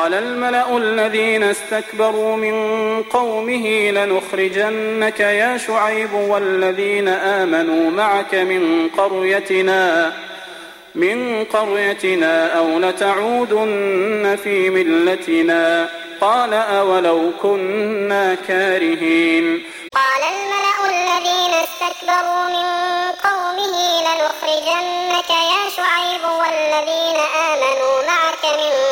قال الملأ الذين استكبروا من قومه لنخرجنك يا شعيب والذين آمنوا معك من قريتنا أو لتعودن في ملتنا قال أولو كنا كارهين قال الملأ الذين استكبروا من قومه لنخرجنك يا شعيب والذين آمنوا معك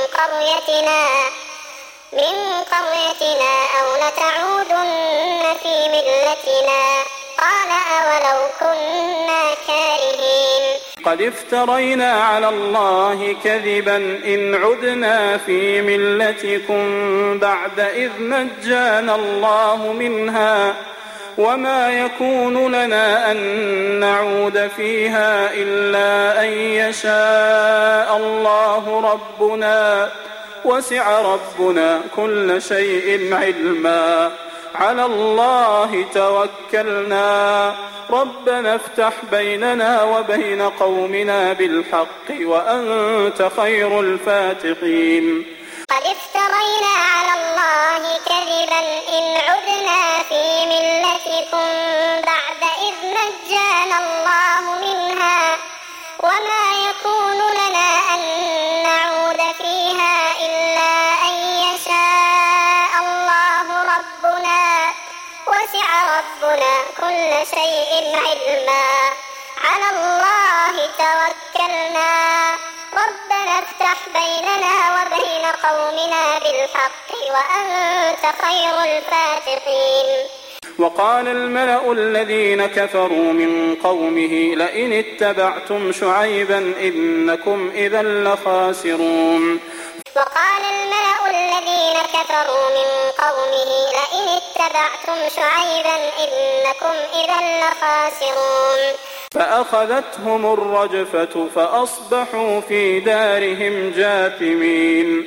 من قريتنا أو لتعودن في ملتنا قال أولو كنا كارهين قد افترينا على الله كذبا إن عدنا في ملتكم بعد إذ نجانا الله منها وما يكون لنا أن نعود فيها إلا أن يشاء الله ربنا وسع ربنا كل شيء علما على الله توكلنا ربنا افتح بيننا وبين قومنا بالحق وأنت خير الفاتحين قد افترينا على الله كذبا إن عدنا في ملتكم بعد إذ نجانا الله منها وما يكون لنا أن نعود فيها إلا أن يشاء الله ربنا وسع ربنا كل شيء علما على الله توكلنا ربنا افتح بيننا وبين قومنا بالحق وأنت خير الفاتحين وقال الملأ الذين كفروا من قومه لئن اتبعتم شعيبا إنكم إذا لخاسرون وقال الملأ الذين كفروا من قومه لئن اتبعتم شعيبا إنكم إذا لخاسرون فأخذتهم الرجفة فأصبحوا في دارهم جاثمين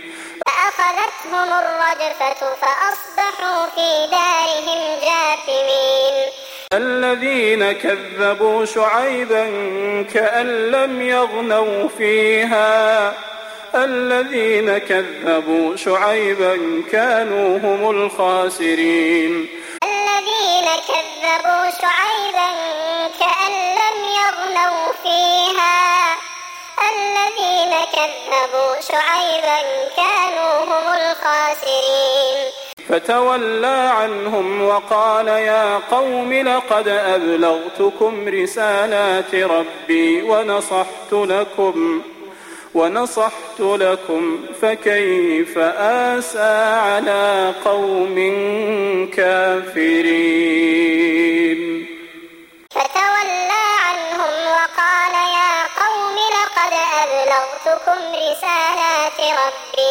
الذين كذبوا شعيبا كأن لم يغنوا فيها الذين كذبوا شعيبا كانوا هم الخاسرين الذين كذبوا شعيبا كأن لم يغنوا فيها الذين كذبوا شعيبا كانوا هم الخاسرين فتولى عنهم وقال يا قوم لقد أبلغتكم رسالات ربي ونصحت لكم فكيف آسى على قوم كافرين فتولى عنهم وقال يا قوم لقد أبلغتكم رسالات ربي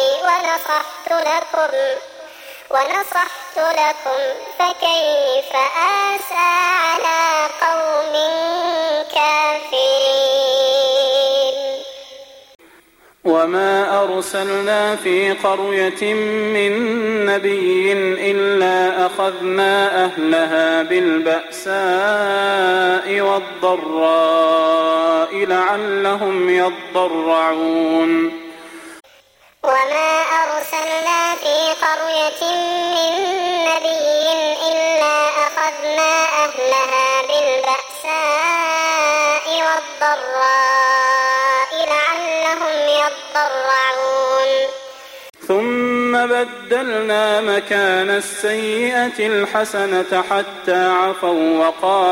ونصحت لكم فكيف آسى على قوم كافرين وما أرسلنا في قرية من نبي إلا أخذنا أهلها بالبأساء والضراء لعلهم يضرعون وما أرسلنا في قرية من نبي إلا أخذنا أهلها بالبأساء والضراء لعلهم يضرعون ثم بدلنا مكان السيئة الحسنة حتى عفوا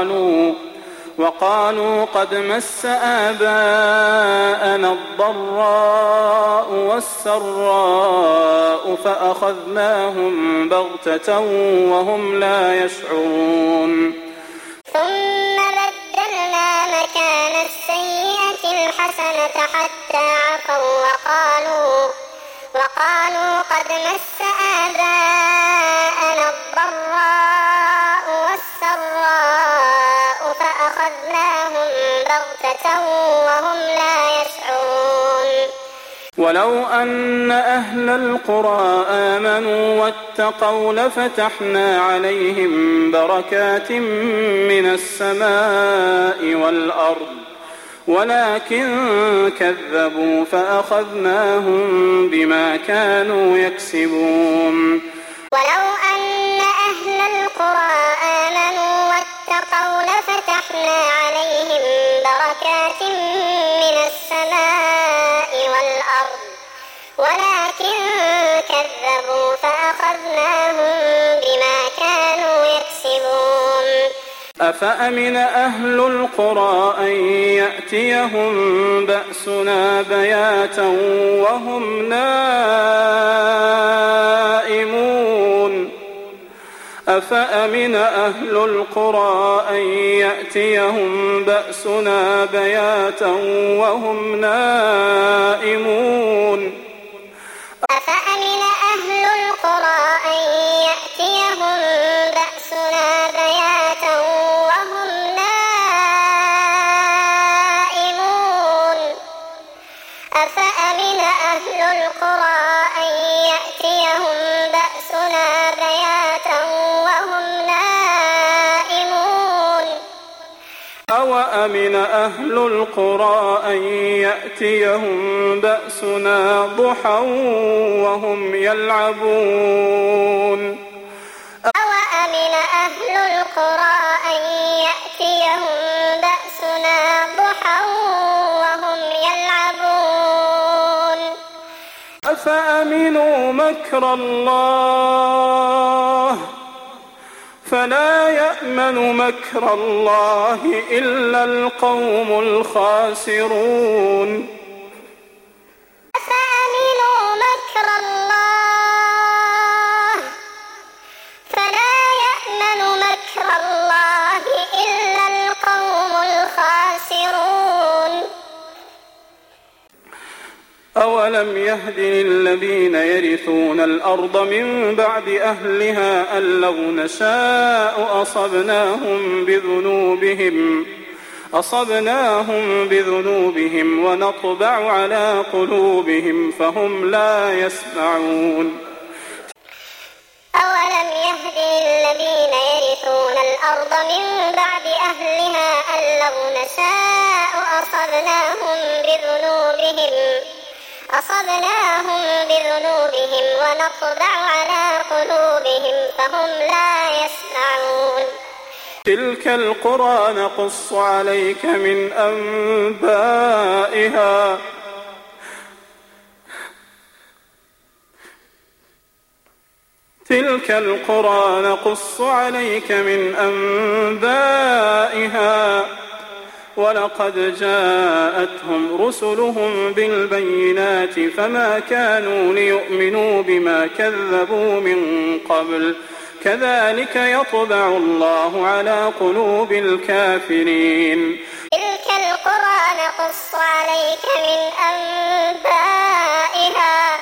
وقالوا قد مس آباءنا الضراء والسراء فأخذناهم بغتة وهم لا يشعرون ثم بدلنا مكان السيئة الحسنة حتى عفوا وقالوا قد مس آباءنا الضراء والسراء فأخذناهم بغتة وهم لا يشعرون ولو أن أهل القرى آمنوا واتقوا لفتحنا عليهم بركات من السماء والأرض ولكن كذبوا فأخذناهم بما كانوا يكسبون. ولو أن أهل القرى آمنوا واتقوا لفتحنا عليهم بركات من السماء والأرض ولكن كذبوا فأخذناهم بما كانوا يكسبون. أفأمن أهل القرى أن يأتيهم بأسنا بياتا وهم نائمون. أفأمن أهل القرى أن يأتيهم بأسنا بياتا وهم نائمون. أفأمن أهل القرى أن يأتيهم بأسنا بياتا وهم نائمون. أفأمن أهل القرى أن يأتيهم بأسنا بياتا وهم نائمون. أوأمن أهل القرى أن يأتيهم بأسنا ضحى وهم يلعبون. أوأمن أهل القرى أن يأتيهم بأسنا ضحى وهم يلعبون. أفأمنوا مكر الله فلا يأمن مكر الله إلا القوم الخاسرون. أفأمنوا مكر الله فلا يأمن مكر الله إلا القوم الخاسرون. أولم يهد للذين يرثون الأرض من بعد أهلها أن لو نشاء أصبناهم بذنوبهم ونطبع على قلوبهم فهم لا يسمعون. أولم يهد للذين يرثون الأرض من بعد أهلها أن لو نشاء أصبناهم بذنوبهم ونطبع على قلوبهم فهم لا يسمعون. تلك القرى نقص عليك من أنبائها ولقد جاءتهم رسلهم بالبينات فما كانوا ليؤمنوا بما كذبوا من قبل كذلك يطبع الله على قلوب الكافرين. تلك القرى نقص عليك من أنبائها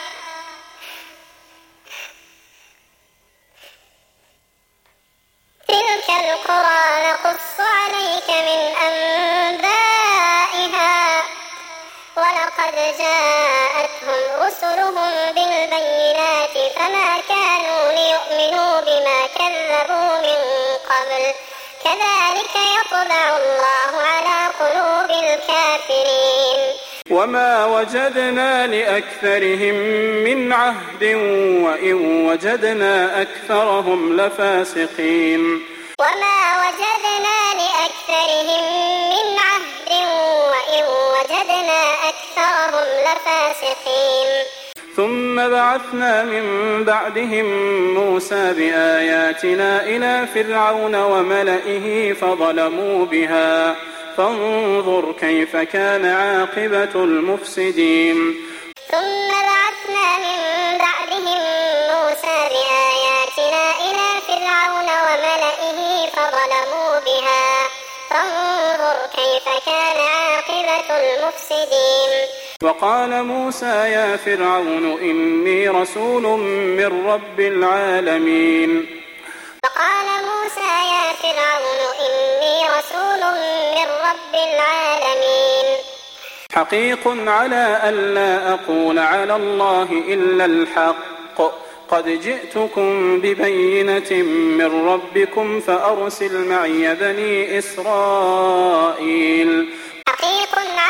ولقد جاءتهم رسلهم بالبينات فما كانوا ليؤمنوا بما كذبوا من قبل كذلك يطبع الله على قلوب الكافرين. وما وجدنا لأكثرهم من عهد وإن وجدنا أكثرهم لفاسقين. وما وجدنا لأكثرهم من عهد وإن وجدنا أكثرهم لفاسقين. ثم بعثنا من بعدهم موسى بآياتنا إلى فرعون وملئه فظلموا بها فانظر كيف كان عاقبة المفسدين. ثم بعثنا من بعدهم موسى بآياتنا إلى فرعون وملئه فظلموا بها فانظر كيف كان عاقبة المفسدين. وقال موسى يا فرعون إني رسول من رب العالمين. وقال موسى يا فرعون إني رسول من رب العالمين. حقيق على ألا أقول على الله إلا الحق قد جئتكم ببينة من ربكم فأرسل معي بني إسرائيل. حقيق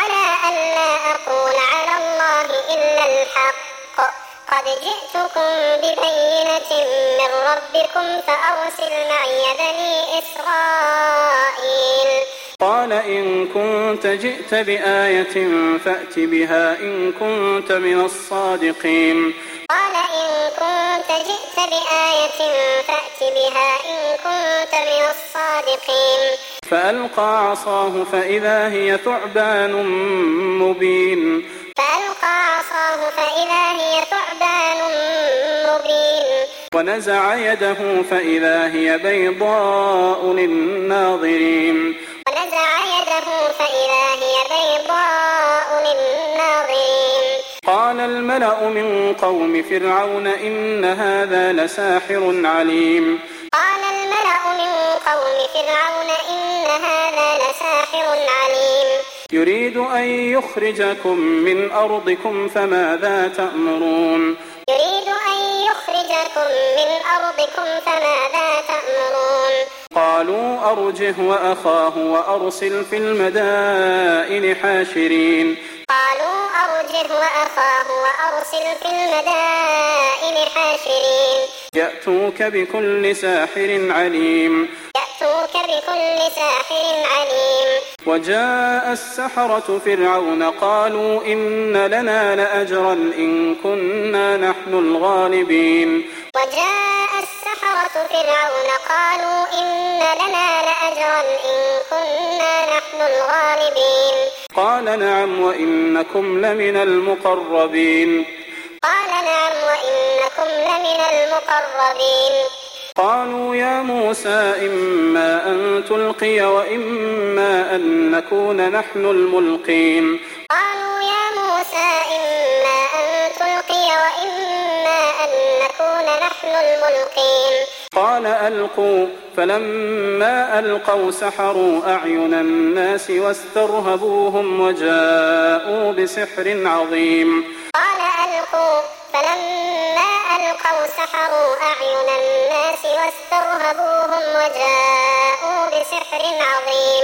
ألا أقول على الله إلا الحق قد جئتكم ببينة من ربكم فأرسل معي بني إسرائيل. قال إن كنت جئت بآية فأت بها إن كنت من الصادقين. قال إن كنت جئت بآية فأت بها إن كنت من الصادقين. فألقى عصاه فإذا هي ثعبان مبين. فألقى عصاه فإذا هي ثعبان مبين. ونزع يده فإذا هي بيضاء للناظرين. ونزع يده فإذا هي بيضاء للناظرين. قال الملأ من قوم فرعون إن هذا لساحر عليم. قال الملأ من قوم فرعون إن هذا لساحر عليم. يريد أن يخرجكم من أرضكم فماذا تأمرون. يريد أن يخرجكم من أرضكم فماذا تأمرون. قالوا أرجه وأخاه وأرسل في المدائن حاشرين. قالوا أرجه وأخاه وأرسل في المدائن حاشرين. يأتوك بكل ساحر عليم. يأتوك بكل ساحر عليم. وجاء السحرة فرعون قالوا إن لنا لأجرا إن كنا نحن الغالبين. وجاء السحرة فرعون قالوا إن لنا لأجرا إن كنا نحن الغالبين. قال نعم وإنكم لمن المقربين. قال نعم وإنكم لمن المقربين. قالوا يا موسى إما أن تلقي وإما أن نكون نحن الملقين. قالوا يا موسى إما أن تلقي وإما أن نكون نحن الملقين. قال ألقوا فلما ألقوا سحروا أعين الناس واسترهبوهم وجاءوا بسحر عظيم. قال ألقوا فلما ألقوا سحروا أعين الناس واسترهبوهم وجاءوا بسحر عظيم.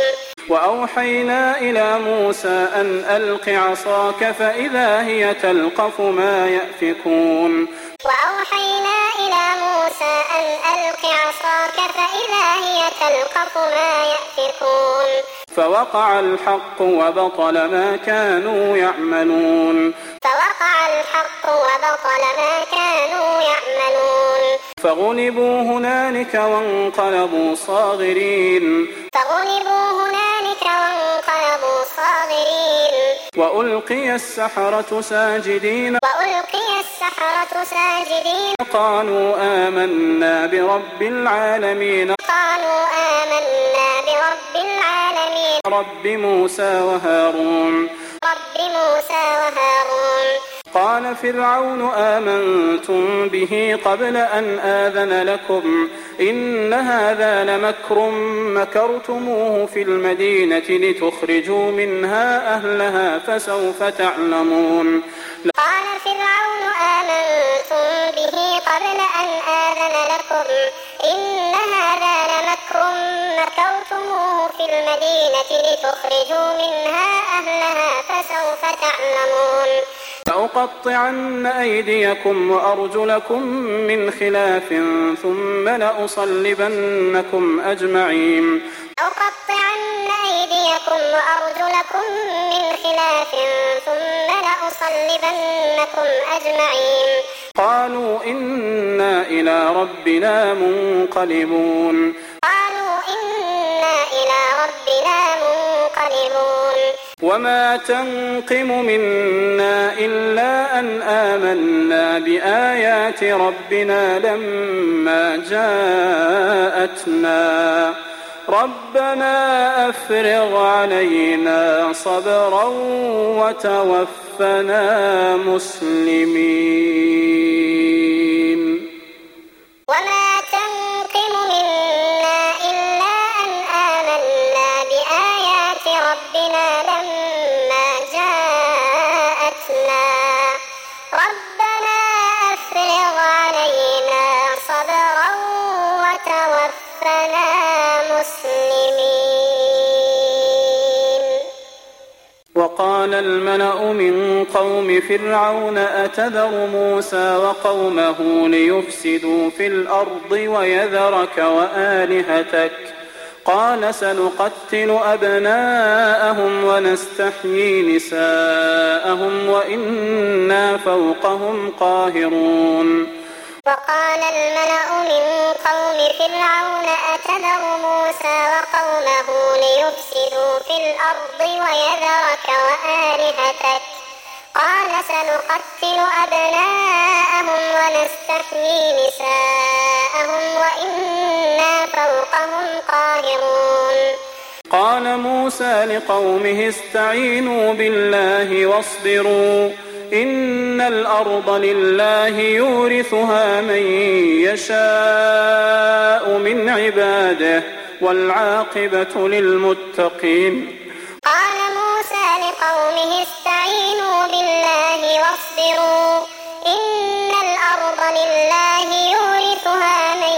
وأوحينا إلى موسى أن ألق عصاك فإذا هي تلقف ما يأفكون. وأوحينا إلى موسى أن ألق عصاك فإذا هي تلقف ما يأفكون. فوقع الحق وبطل ما كانوا يعملون. فوقع الحق وبطل ما كانوا يعملون. فغلبوا هنالك وانقلبوا صاغرين. فغلبوا هنالك وانقلبوا صاغرين. وألقي السحرة ساجدين. وألقي السحرة ساجدين. قالوا آمنا برب العالمين. قالوا آمنا برب العالمين. رب موسى وهارون. رب موسى وهارون. قال فرعون آمنتم به قبل أن آذن لكم إن هذا لمكر مكرتموه في المدينة لتخرجوا منها أهلها فسوف تعلمون. قال فرعون آمنتم به قبل أن آذن لكم إن هذا لمكر مكرتموه في المدينة لتخرجوا منها أهلها فسوف تعلمون. لأقطعن أيديكم وأرجلكم من خلاف ثم لأصلبنكم أجمعين. لأقطعن أيديكم وأرجلكم من خلاف ثم لأصلبنكم أجمعين. قالوا إنا إلى ربنا منقلبون. قالوا إنا إلى ربنا منقلبون. وما تنقم منا إلا أن آمنا بآيات ربنا لما جاءتنا ربنا أفرغ علينا صبرا وتوفنا مسلمين. وما تنقم منا إلا أن آمنا بآيات ربنا لما جاءتنا ربنا أفرغ علينا صبرا وتوفنا مسلمين. وقال الملأ من قوم فرعون أتذر موسى وقومه ليفسدوا في الأرض ويذرك وآلهتك قال سنقتل أبناءهم ونستحيي نساءهم وإنا فوقهم قاهرون وقال الملأ من قوم فرعون أتذر موسى وقومه ليفسدوا في الأرض ويذرك وآلهتك قال سنقتل أبناءهم ونستحيي نساءهم وإنا فوقهم قاهرون قال موسى لقومه استعينوا بالله واصبروا إن الأرض لله يورثها من يشاء من عباده والعاقبة للمتقين قال موسى لقومه استعينوا بالله واصبروا إن الأرض لله يورثها من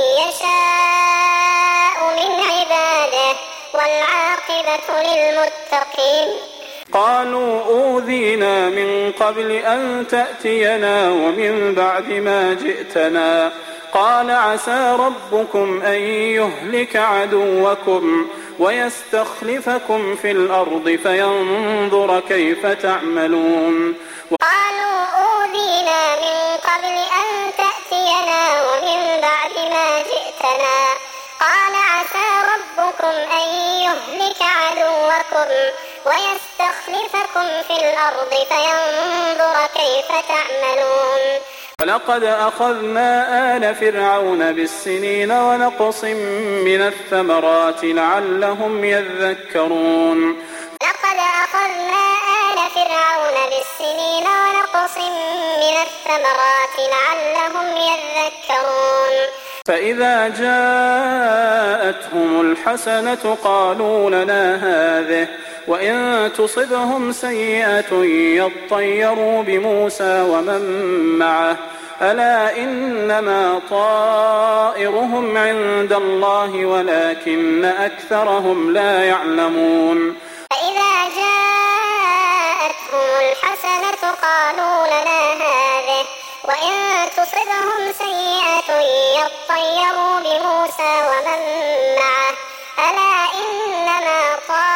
يشاء من عباده والعاقبة للمتقين قالوا أوذينا من قبل أن تأتينا ومن بعد ما جئتنا قال عسى ربكم أن يهلك عدوكم ويستخلفكم في الأرض فينظر كيف تعملون قالوا أوذينا من قبل أن تأتينا ومن بعد ما جئتنا قال عسى ربكم أن يهلك عدوكم ويستخلفكم في الأرض فينظر كيف تعملون ولقد أخذنا آل فرعون بالسنين ونقص من الثمرات لعلهم يذكرون لقد أخذنا آل فرعون بالسنين ونقص من الثمرات لعلهم يذكرون فإذا جاءتهم الحسنة قالوا لنا هذه وإن تصبهم سيئة يطيروا بموسى ومن معه ألا إنما طائرهم عند الله ولكن أكثرهم لا يعلمون فإذا جاءتهم الحسنة قالوا لنا هذه وإن تصبهم سيئة يطيروا بموسى ومن معه ألا إنما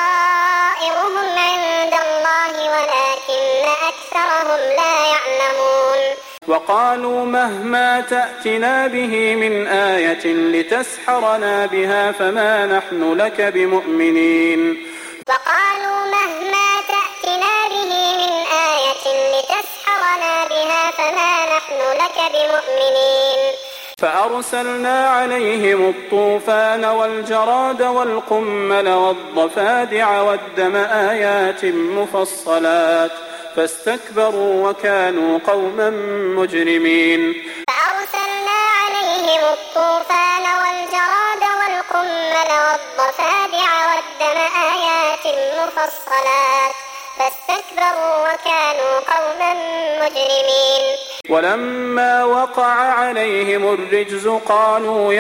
طائرهم عند الله ولكن أكثرهم لا يعلمون وقالوا مهما تأتنا به من آية لتسحرنا بها فما نحن لك بمؤمنين وقالوا مهما تأتنا به من آية لتسحرنا بها فما نحن لك بمؤمنين فأرسلنا عليهم الطوفان والجراد والقمل والضفادع والدم آيات مفصلات فاستكبروا وكانوا قوما مجرمين فأرسلنا عليهم الطوفان والجراد والقمل والضفادع والدم آيات مفصلات فاستكبروا وكانوا قوما مجرمين ولما وقع عليهم الرجز قالوا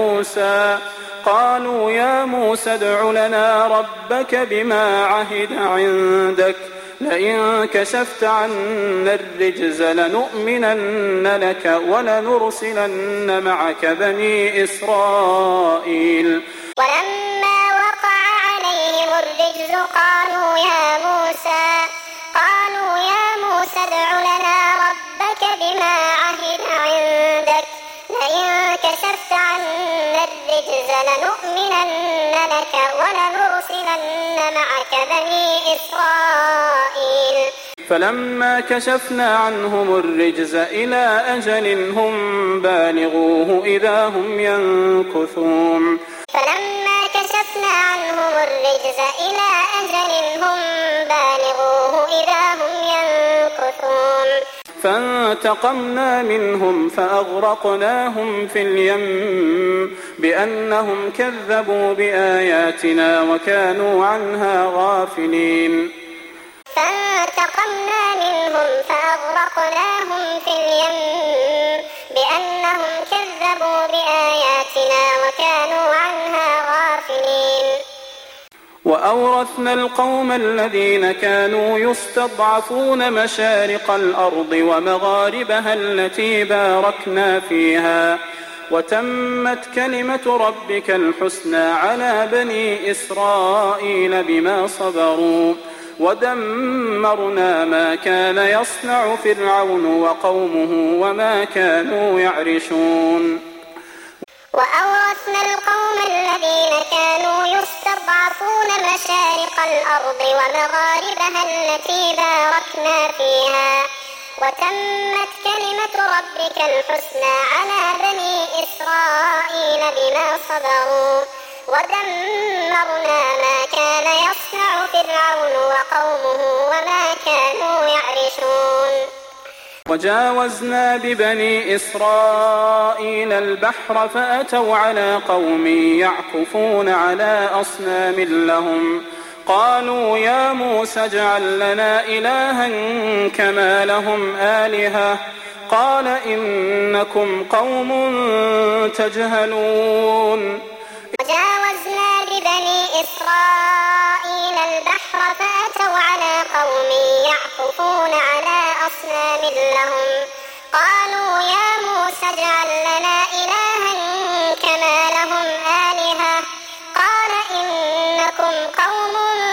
يا موسى ادع لنا ربك بما عهد عندك لئن كشفت عنا الرجز لنؤمنن لك ولنرسلن معك بني إسرائيل ولما وقع عليهم الرجز قالوا يا موسى ادع لنا ربك بما عهد عندك لئن كشفت عنا الرجز لنؤمنن لك ولنرسلن معك بني إسرائيل فلما كشفنا عنهم الرجز إلى أجل هم بالغوه إذا هم ينكثون فلما كشفنا عنهم الرجز إلى أجل هم بالغوه إذا هم ينكثون فانتقمنا منهم فأغرقناهم في اليم بأنهم كذبوا بآياتنا وكانوا عنها غافلين فانتقمنا منهم فأغرقناهم في اليم بأنهم كذبوا بآياتنا وكانوا عنها غافلين وأورثنا القوم الذين كانوا يستضعفون مشارق الأرض ومغاربها التي باركنا فيها وتمت كلمة ربك الحسنى على بني إسرائيل بما صبروا ودمرنا ما كان يصنع فرعون وقومه وما كانوا يعرشون وأورثنا القوم الذين كانوا يستضعفون مشارق الأرض ومغاربها التي باركنا فيها وتمت كلمة ربك الحسنى على بني إسرائيل بما صبروا ودمرنا ما كان يصنع فرعون وقومه وما كانوا يعرشون وجاوزنا ببني إسرائيل البحر فأتوا على قوم يعكفون على أصنام لهم قالوا يا موسى اجعل لنا إلها كما لهم آلهة قال إنكم قوم تجهلون وجاوزنا ببني إسرائيل البحر فأتوا على قوم يعكفون على أصنام لهم قالوا يا موسى اجعل لنا إلها كما لهم آلهة قال إنكم قوم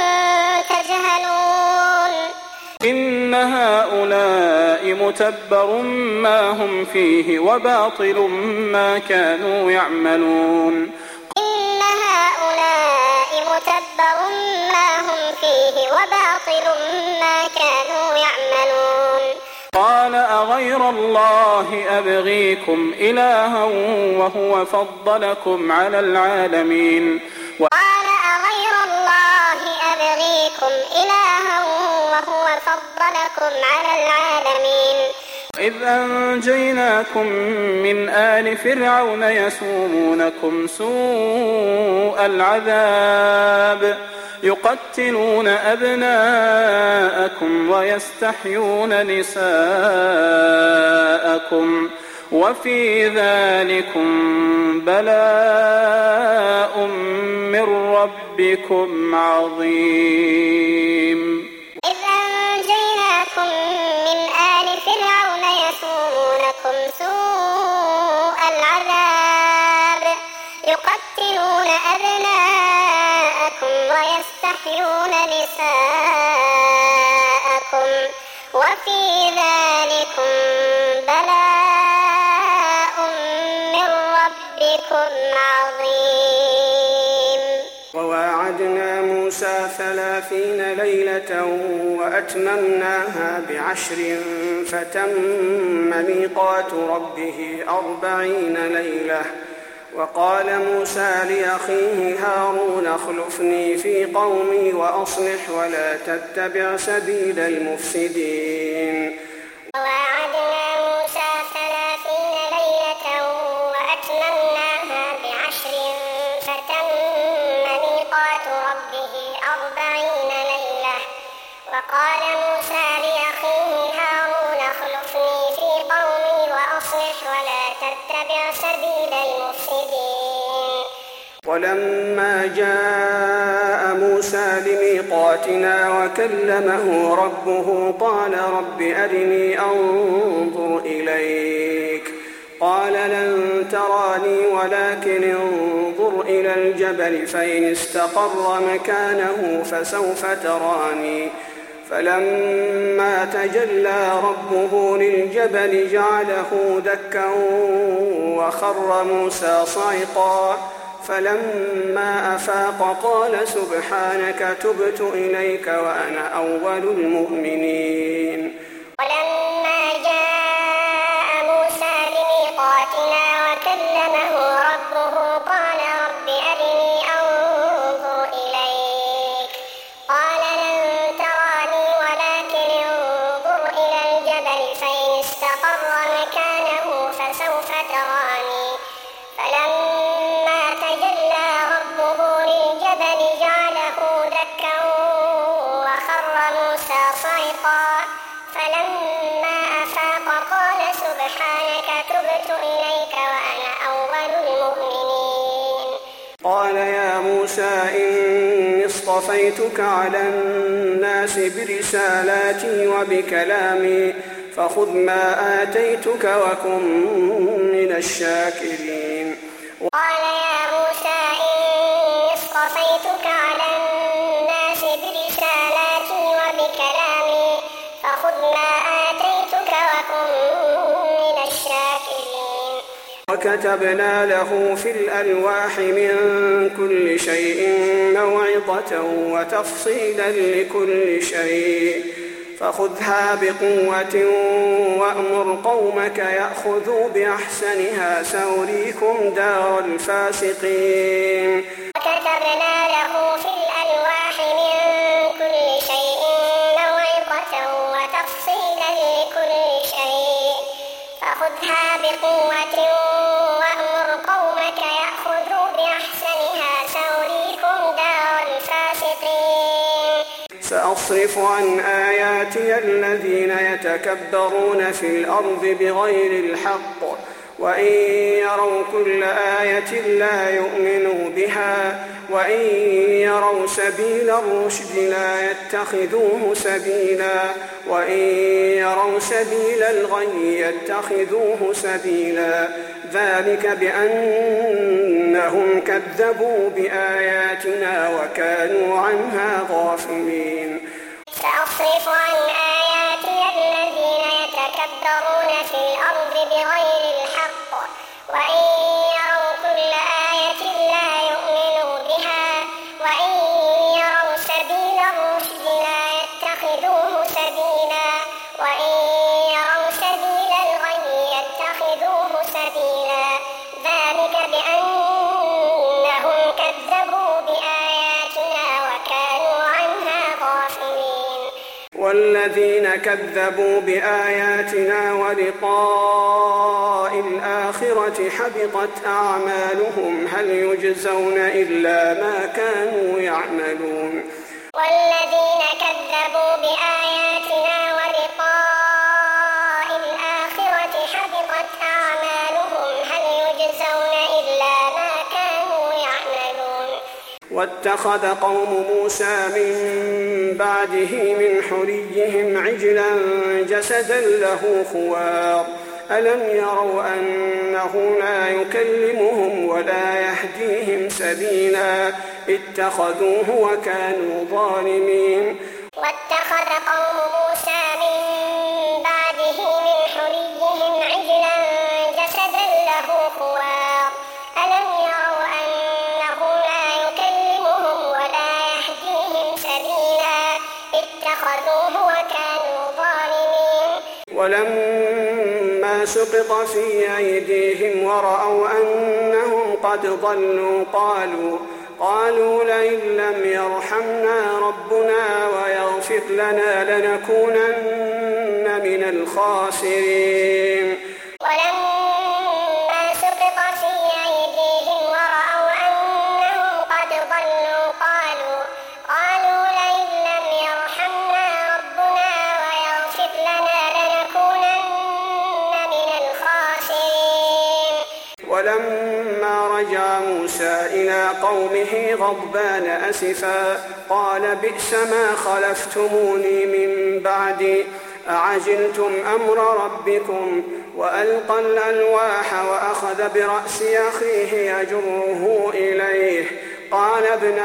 تجهلون إن هؤلاء متبر ما هم فيه وباطل ما كانوا يعملون إن هؤلاء متبر ما هم فيه وباطل ما كانوا يعملون قال أغير الله أبغيكم إلها وهو فضلكم على العالمين قال أغير الله أبغيكم إلها وهو فضلكم على العالمين إذ أنجيناكم من آل فرعون يسومونكم سوء العذاب يقتلون أبناءكم ويستحيون نساءكم وفي ذلكم بلاء من ربكم عظيم إذ أنجيناكم من آل فرعون يسومونكم سوء العذاب يقتلون أبناءكم ويستحيون نساءكم وفي ذلكم بلاء من ربكم عظيم وواعدنا موسى 30 ليلة وأتممناها ب10 فتم ميقات ربه 40 ليلة وقال موسى لأخيه هارون اخلفني في قومي وأصلح ولا تتبع سبيل المفسدين وواعدنا موسى 30 ليلة وأتممناها ب10 فتم ميقات ربه 40 ليلة وقال موسى لأخيه هارون اخلفني في قومي وأصلح ولا تتبع سبيل المفسدين ولما جاء موسى لميقاتنا وكلمه ربه قال رب أرني أنظر إليك قال لن تراني ولكن انظر إلى الجبل فإن استقر مكانه فسوف تراني فلما تجلى ربه للجبل جعله دكا وخر موسى صعقا فلما أفاق قال سبحانك تبت إليك وأنا أول المؤمنين ولما جاء موسى لميقاتنا وكلمه ربه قال رب أرني أنظر إليك قال لن تراني ولكن انظر إلى الجبل فإن استقر مكانه فسوف تراني فلما تجلى ربه للجبل جعله دكا وخر موسى صعقا فلما أفاق قال سبحانك تبت إليك وأنا أول المؤمنين قال يا موسى إني اصطفيتك على الناس برسالاتي وبكلامي فخذ ما آتيتك وكن من الشاكرين. قال يا موسى إني اصطفيتك على الناس برسالاتي وبكلامي فخذ ما آتيتك وكن من الشاكرين. وكتبنا له في الألواح من كل شيء موعظة وتفصيلا لكل شيء فخذها بقوة وأمر قومك يأخذوا بأحسنها سأريكم دار الفاسقين. وكتبنا له في الألواح من كل شيء موعظة وتفصيلا لكل شيء فخذها بقوة وأمر قومك يأخذوا بأحسنها سأريكم دار الفاسقين. سأصرف عن آياتي الذين يتكبرون في الأرض بغير الحق وإن يروا كل آية لا يؤمنوا بها وإن يروا سبيل الرشد لا يتخذوه سبيلا وإن يروا سبيل الغي يتخذوه سبيلا ذلك بأنهم كذبوا بآياتنا وكانوا عنها غافلين. سأصرف عن آياتي الذين يتكبرون في الأرض بغير الحق وإن يروا كل آية لا يؤمنوا بها وإن يروا سبيل الرشد لا يتخذوه سبيلا وإن يروا سبيل الغي يتخذوه سبيلا ذلك بأنهم كذبوا بآياتنا وكانوا عنها غافلين. والذين كذبوا بآياتنا ولقاء الآخرة حبطت أعمالهم هل يجزون إلا ما كانوا يعملون. والذين كذبوا بآياتنا ولقاء الآخرة حبطت أعمالهم هل يجزون إلا ما كانوا يعملون. واتخذ قوم موسى من بعده من حليهم عجلا جسدا له خوار ألم يروا أنه لا يكلمهم ولا يهديهم سبيلا اتخذوه وكانوا ظالمين. واتخذ قوم موسى من بعده من حليهم عجلا جسدا له خوار ألم يروا أنه لا يكلمهم ولا يهديهم سبيلا اتخذوه وكانوا ظالمين. ولما سقط في أيديهم ورأوا أنهم قد ضلوا قالوا لئن لم يرحمنا ربنا ويغفر لنا لنكونن من الخاسرين. ولما سقط في أيديهم ورأوا أنهم قد ضلوا قالوا لئن لم يرحمنا ربنا ويغفر لنا لنكونن من الخاسرين. ولما رجع موسى إلى قومه غضبان أسفا قال بئس ما خلفتموني من بعدي أعجلتم أمر ربكم وألقى الألواح وأخذ برأس أخيه يجره إليه قال ابن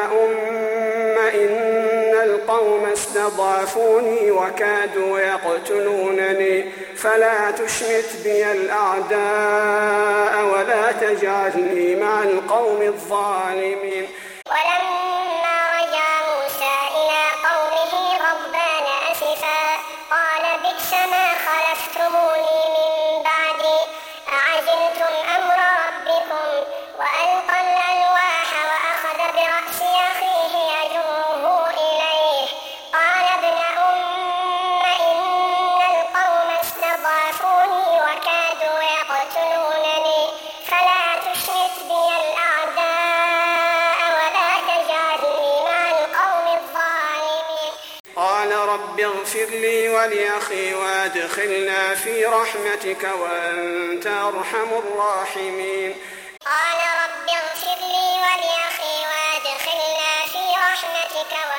إن القوم استضعفوني وكادوا يقتلونني فلا تشمت بي الأعداء ولا تجعلني مع القوم الظالمين. ولما رجع موسى إلى قومه غضبان أسفا قال بئس ما خلفتموني من بعدي أعجلتم أمر ربكم وألقى الألواح وأخذ برأس أخيه يجره إليه قال ابن إن القوم استضعفوني وكادوا يقتلونني فلا تشمت بي الأعداء ولا تجعلني مع القوم الظالمين. قال رب اغفر لي ولأخي وادخلنا في رحمتك وأنت أرحم الراحمين. قال رب اغفر لي ولأخي وادخلنا في رحمتك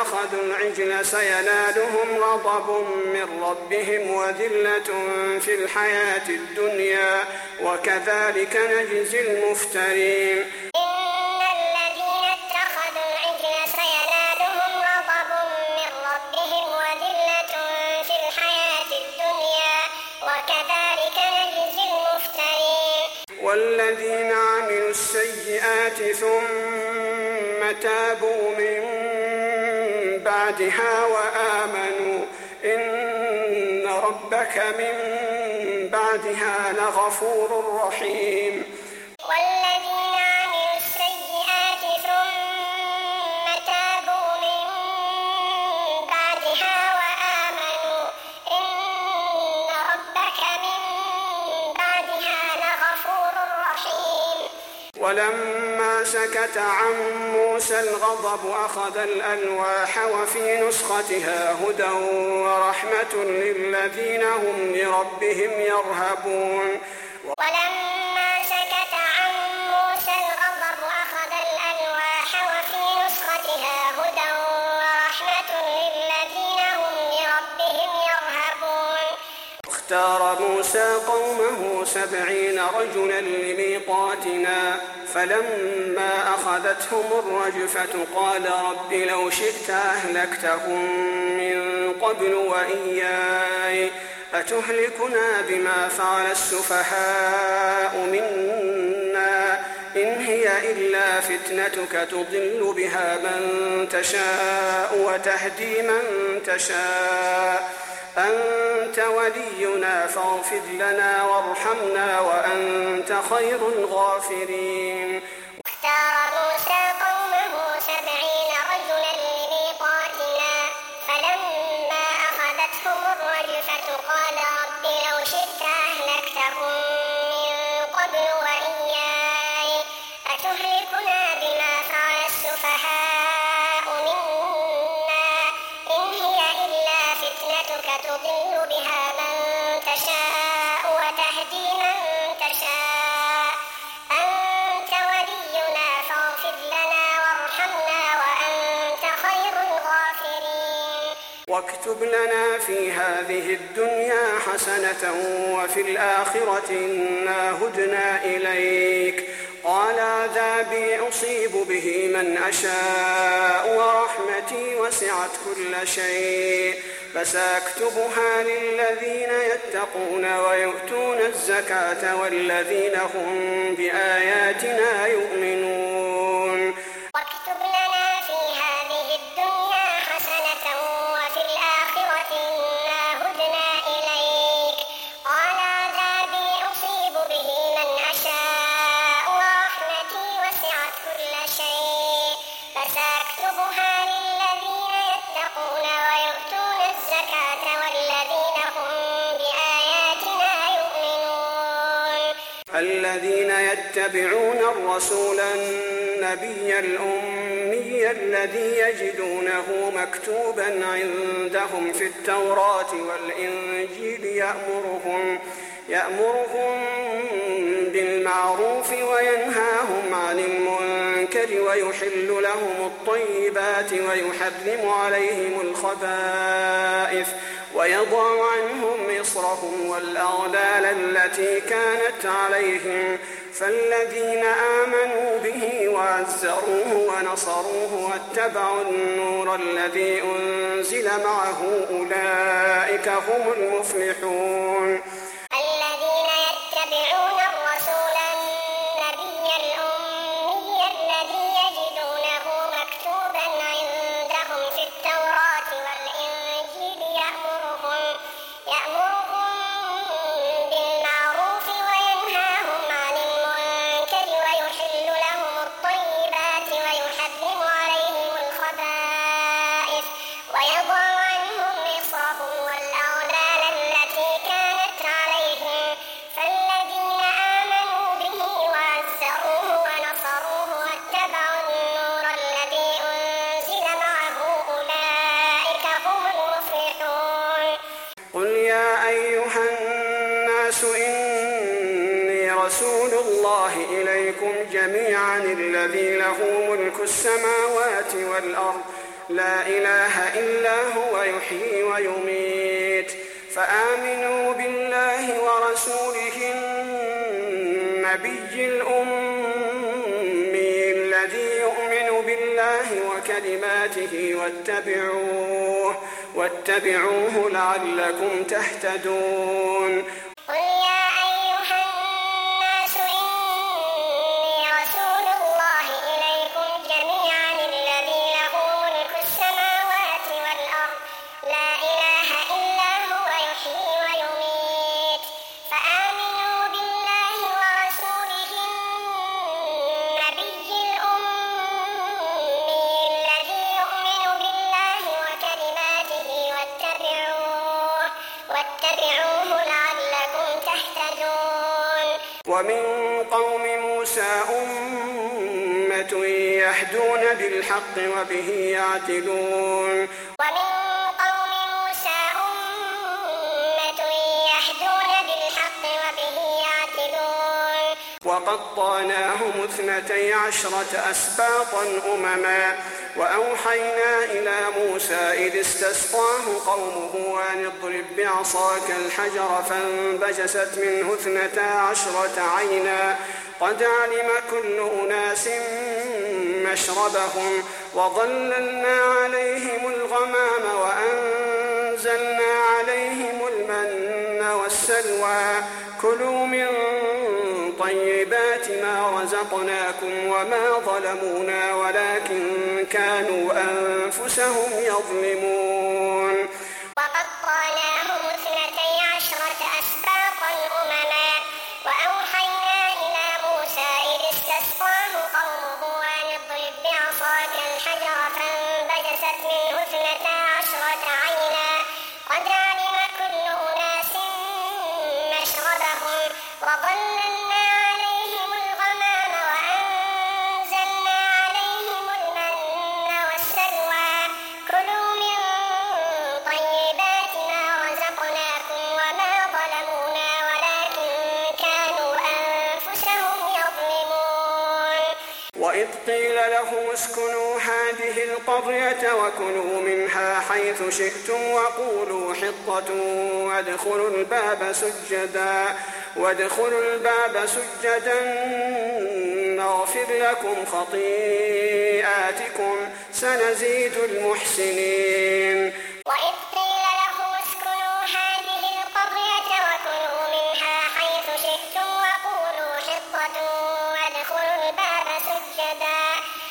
اتخذوا العجل سينالهم غضب من ربهم وذلة في الحياة الدنيا وكذلك نجزي المفترين. إن الذين اتخذوا العجل سينالهم غضب من ربهم وذلة في الحياة الدنيا وكذلك نجزي المفترين. والذين عملوا السيئات ثم تابوا من بعدها وآمنوا إن ربك من بعدها لغفور رحيم. والذين عملوا السيئات ثم تابوا من بعدها وآمنوا إن ربك من بعدها لغفور رحيم. ولما سكت عن موسى الغضب أخذ الألواح وفي نسختها هدى ورحمة للذين هم لربهم يرهبون. ولما سكت عن موسى الغضب أخذ الألواح وفي نسختها هدى ورحمة للذين هم لربهم يرهبون. اختار موسى قومه 70 رجلا لميقاتنا فلما أخذتهم الرجفة قال رب لو شئت أهلكتهم من قبل وإياي أتهلكنا بما فعل السفهاء منا إن هي إلا فتنتك تضل بها من تشاء وتهدي من تشاء أنت ولينا فاغفر لنا وارحمنا وأنت خير الغافرين. اختار موسى قومه 70 رجلا لميقاتنا فلما أخذتهم الرجفة قال رب لو شئت أهلكتهم من قبل وإياي أتهلكنا بما فعل السفهاء منا إن هي إلا فتنتك تضل بها من تشاء وتهدي من تشاء أنت ولينا فاغفر لنا وارحمنا وأنت خير الغافرين. واكتب لنا في هذه الدنيا حسنة وفي الآخرة إنا هدنا إليك قال عذابي أصيب به من أشاء ورحمتي وسعت كل شيء فسأكتبها للذين يتقون ويؤتون الزكاة والذين هم بآياتنا يؤمنون. واكتب لنا في هذه الدنيا حسنة وفي الآخرة إنا هدنا إليك قال عذابي أصيب به من أشاء ورحمتي وسعت كل شيء فسأكتبها للذين يتقون ويؤتون الزكاة والذين هم بآياتنا يؤمنون. الذين يتبعون الرسول النبي الأمي الذي يجدونه مكتوبا عندهم في التوراة والإنجيل يأمرهم بالمعروف وينهاهم عن المنكر ويحل لهم الطيبات ويحرم عليهم الخبائث ويضع عنهم إصرهم والأغلال التي كانت عليهم فالذين آمنوا به وعزروه ونصروه واتبعوا النور الذي أنزل معه أولئك هم المفلحون. الذين يتبعون الرسول النبي الأمي الذي يجدونه مكتوبا عندهم في التوراة والإنجيل يأمرهم بالمعروف وينهاهم عن المنكر ويحل لهم الطيبات ويحرم عليهم الخبائث ويضع عنهم إصرهم والأغلال التي كانت عليهم فالذين آمنوا به وعزروه ونصروه واتبعوا النور الذي أنزل معه أولئك هم المفلحون. قل يا أيها الناس إني رسول الله إليكم جميعا الذي له ملك السماوات والأرض لا إله إلا هو يحيي ويميت فآمنوا بالله ورسوله النبي الأمي الذي يؤمن بالله وكلماته واتبعوه لعلكم تهتدون. قل يا أيها الناس إني رسول الله إليكم جميعا الذي له ملك السماوات والأرض لا إله إلا هو يحيي ويميت فآمنوا بالله ورسوله النبي الأمي الذي يؤمن بالله وكلماته واتبعوه لعلكم تهتدون. ومن قوم موسى أمة يهدون بالحق وبه يعدلون. ومن قوم موسى أمة يهدون بالحق وبه يعدلون. وقطعناهم 12 أسباطا أمما وأوحينا إلى موسى إذ استسقاه قومه أن اضرب بعصاك الحجر فانبجست منه 12 عينا قد علم كل أناس مشربهم وظللنا عليهم الغمام وأنزلنا عليهم المن والسلوى كلوا من طيبات ما رزقناكم وما ظلمونا ولكن كانوا أنفسهم يظلمون. وقطعناهم 12 أسباطا أمما وأوحينا إلى موسى إذ استسقاه قومه أن اضرب بعصاك الحجر فانبجست منه 12 عينا قد علم كل أناس مشربهم وظللنا عليهم الغمام وأنزلنا عليهم المن والسلوى كلوا من طيبات ما رزقناكم وما ظلمونا ولكن كانوا أنفسهم يظلمون. وإذ قيل لهم اسكنوا هذه القرية وكلوا منها حيث شئتم وقولوا حطة وادخلوا الباب سجدا نغفر لكم خطيئاتكم سنزيد المحسنين. وإذ قيل لهم اسكنوا هذه القرية وكلوا منها حيث شئتم وقولوا حطة وادخلوا الباب سجدا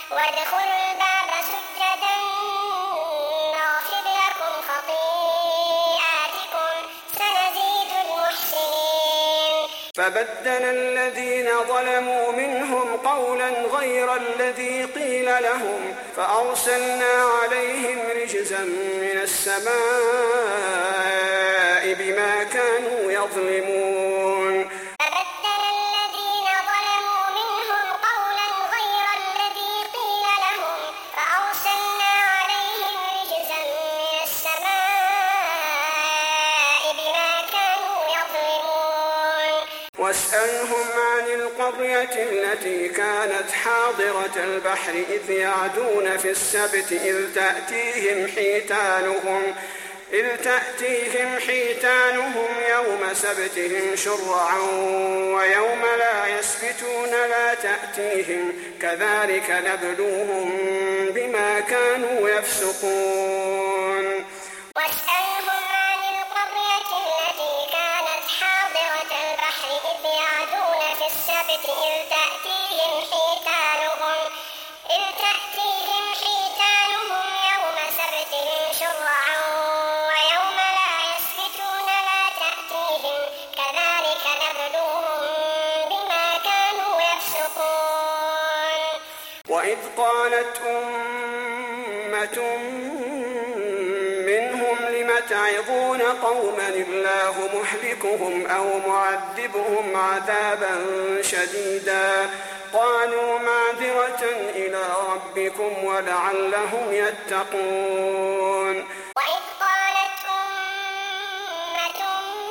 نغفر لكم خطيئاتكم سنزيد المحسنين. فبدل الذين ظلموا منهم قولا غير الذي قيل لهم فأرسلنا عليهم رجزا من السماء بما كانوا يظلمون. فبدل الذين ظلموا منهم قولا غير الذي قيل لهم فأرسلنا عليهم رجزا من السماء بما كانوا يظلمون. واسألهم عن القرية التي كانت حاضرة البحر إذ يعدون في السبت إذ تأتيهم حيتانهم يوم سبتهم شرعا ويوم لا يسبتون لا تأتيهم كذلك نبلوهم بما كانوا يفسقون. واسألهم عن القرية التي كانت حاضرة البحر إذ يعدون في السبت إذ تأتيهم حيتانهم يوم سبتهم شرعا ويوم لا يسبتون لا تأتيهم كذلك نبلوهم بما كانوا يفسقون. وإذ قالت أمة منهم لم تعظون قوما الله مهلكهم أو معذبهم عذابا شديدا قالوا معذرة إلى ربكم ولعلهم يتقون. وإذ قالت أمة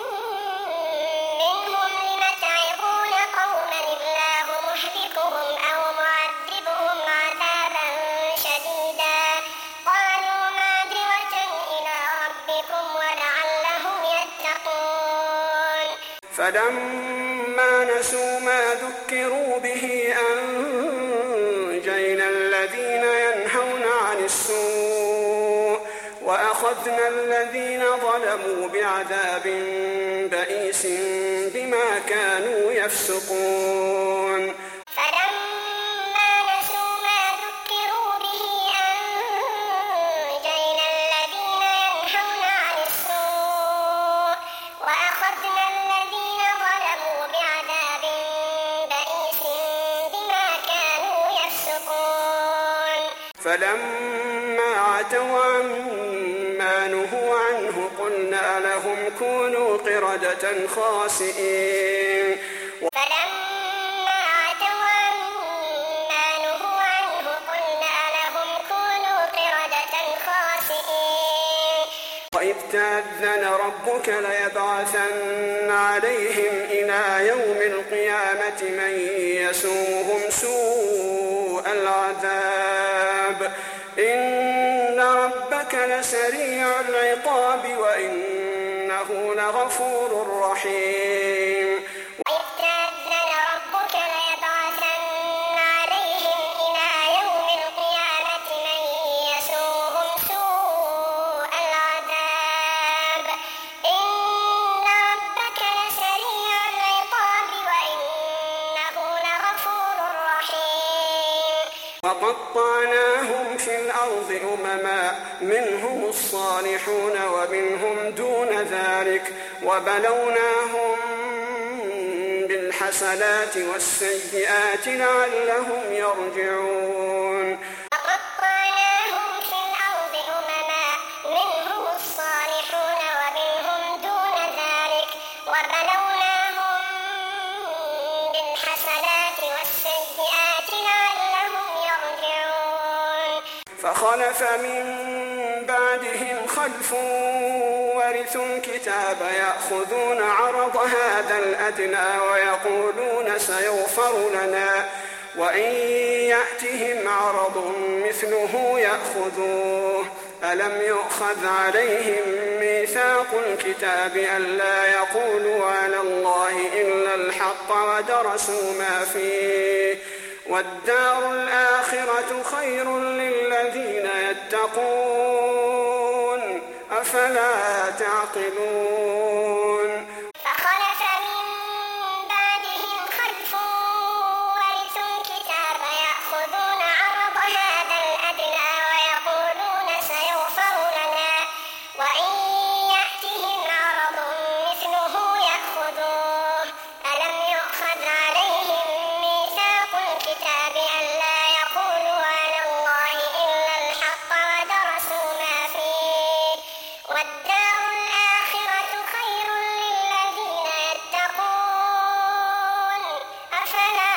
منهم لم تعظون قوما الله مهلكهم أو معذبهم عذابا شديدا قالوا فلما نسوا ما ذكروا به أنجينا الذين ينهون عن السوء وأخذنا الذين ظلموا بعذاب بئيس بما كانوا يفسقون فلما عتوا عما نهوا عنه قلنا لهم كونوا قردة خاسئين وإذ تأذن ربك ليبعثن عليهم إلى يوم القيامة من يسومهم سوء العذاب إن ربك لسريع العقاب وإنه لغفور رحيم وقطعناهم في الأرض أمما منهم الصالحون ومنهم دون ذلك وبلوناهم بالحسنات والسيئات لعلهم يرجعون وقطعناهم في الأرض أمما منهم الصالحون ومنهم دون ذلك وبلوناهم بالحسنات والسيئات لعلهم يرجعون فخلف من بعدهم خلف ورثوا الكتاب يأخذون عرض هذا الأدنى ويقولون سيغفر لنا وإن يأتهم عرض مثله يأخذوه ألم يؤخذ عليهم ميثاق الكتاب ألا يقولوا على الله إلا الحق ودرسوا ما فيه والدار الآخرة خير للذين يتقون أفلا تعقلون فخلف من بعدهم خلف ورثوا الكتاب يأخذون عرض هذا الأدنى ويقولون سيغفر لنا وإن يأتهم عرض مثله يأخذوه ألم يؤخذ عليهم ميثاق الكتاب ألا يقولوا على الله إلا الحق ودرسوا ما فيه والدار الآخرة خير للذين يتقون أفلا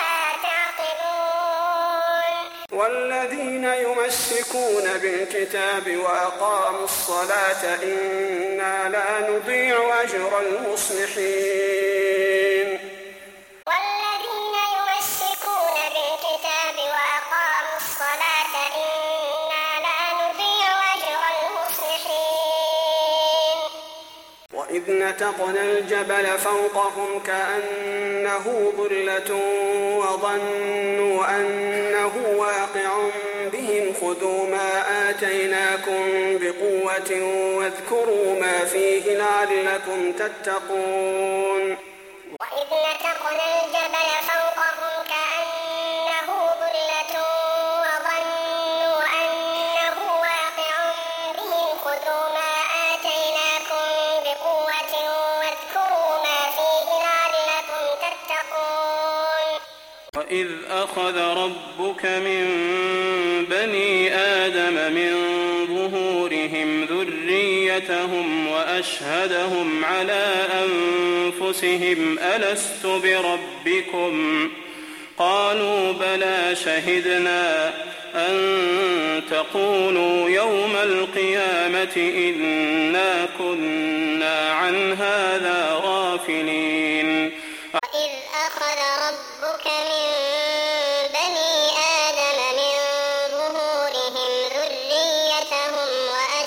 تعقلون والذين يمسكون بالكتاب وأقاموا الصلاة إنا لا نضيع أجر المصلحين والذين يمسكون بالكتاب وأقاموا الصلاة إنا لا نضيع أجر المصلحين وإذ نتقنا الجبل فوقهم كأنه ظلة وظنوا أنه واقع بهم خذوا ما آتيناكم بقوة واذكروا ما فيه لعلكم تتقون وإذ نتقنا الجبل فوقهم كأنه ظلة وظنوا أنه واقع بهم خذوا ما آتيناكم بقوة واذكروا ما فيه لعلكم تتقون وإذ أخذ ربك من بني آدم من ظهورهم ذريتهم وأشهدهم على أنفسهم ألست بربكم قالوا بلى شهدنا أن تقولوا يوم القيامة إنا كنا عن هذا غافلين وإذ أخذ ربك من بني آدم من ظهورهم ذريتهم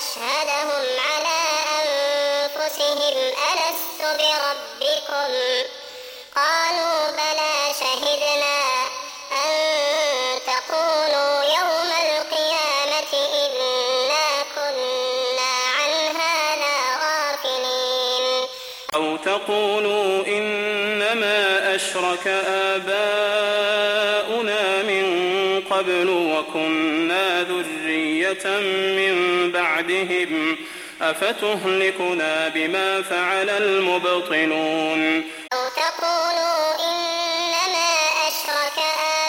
وأشهدهم على أنفسهم ألست بربكم أو تقولوا إنما أشرك آباؤنا من قبل وكنا ذرية من بعدهم أفتهلكنا بما فعل المبطلون أو تقولوا إنما أشرك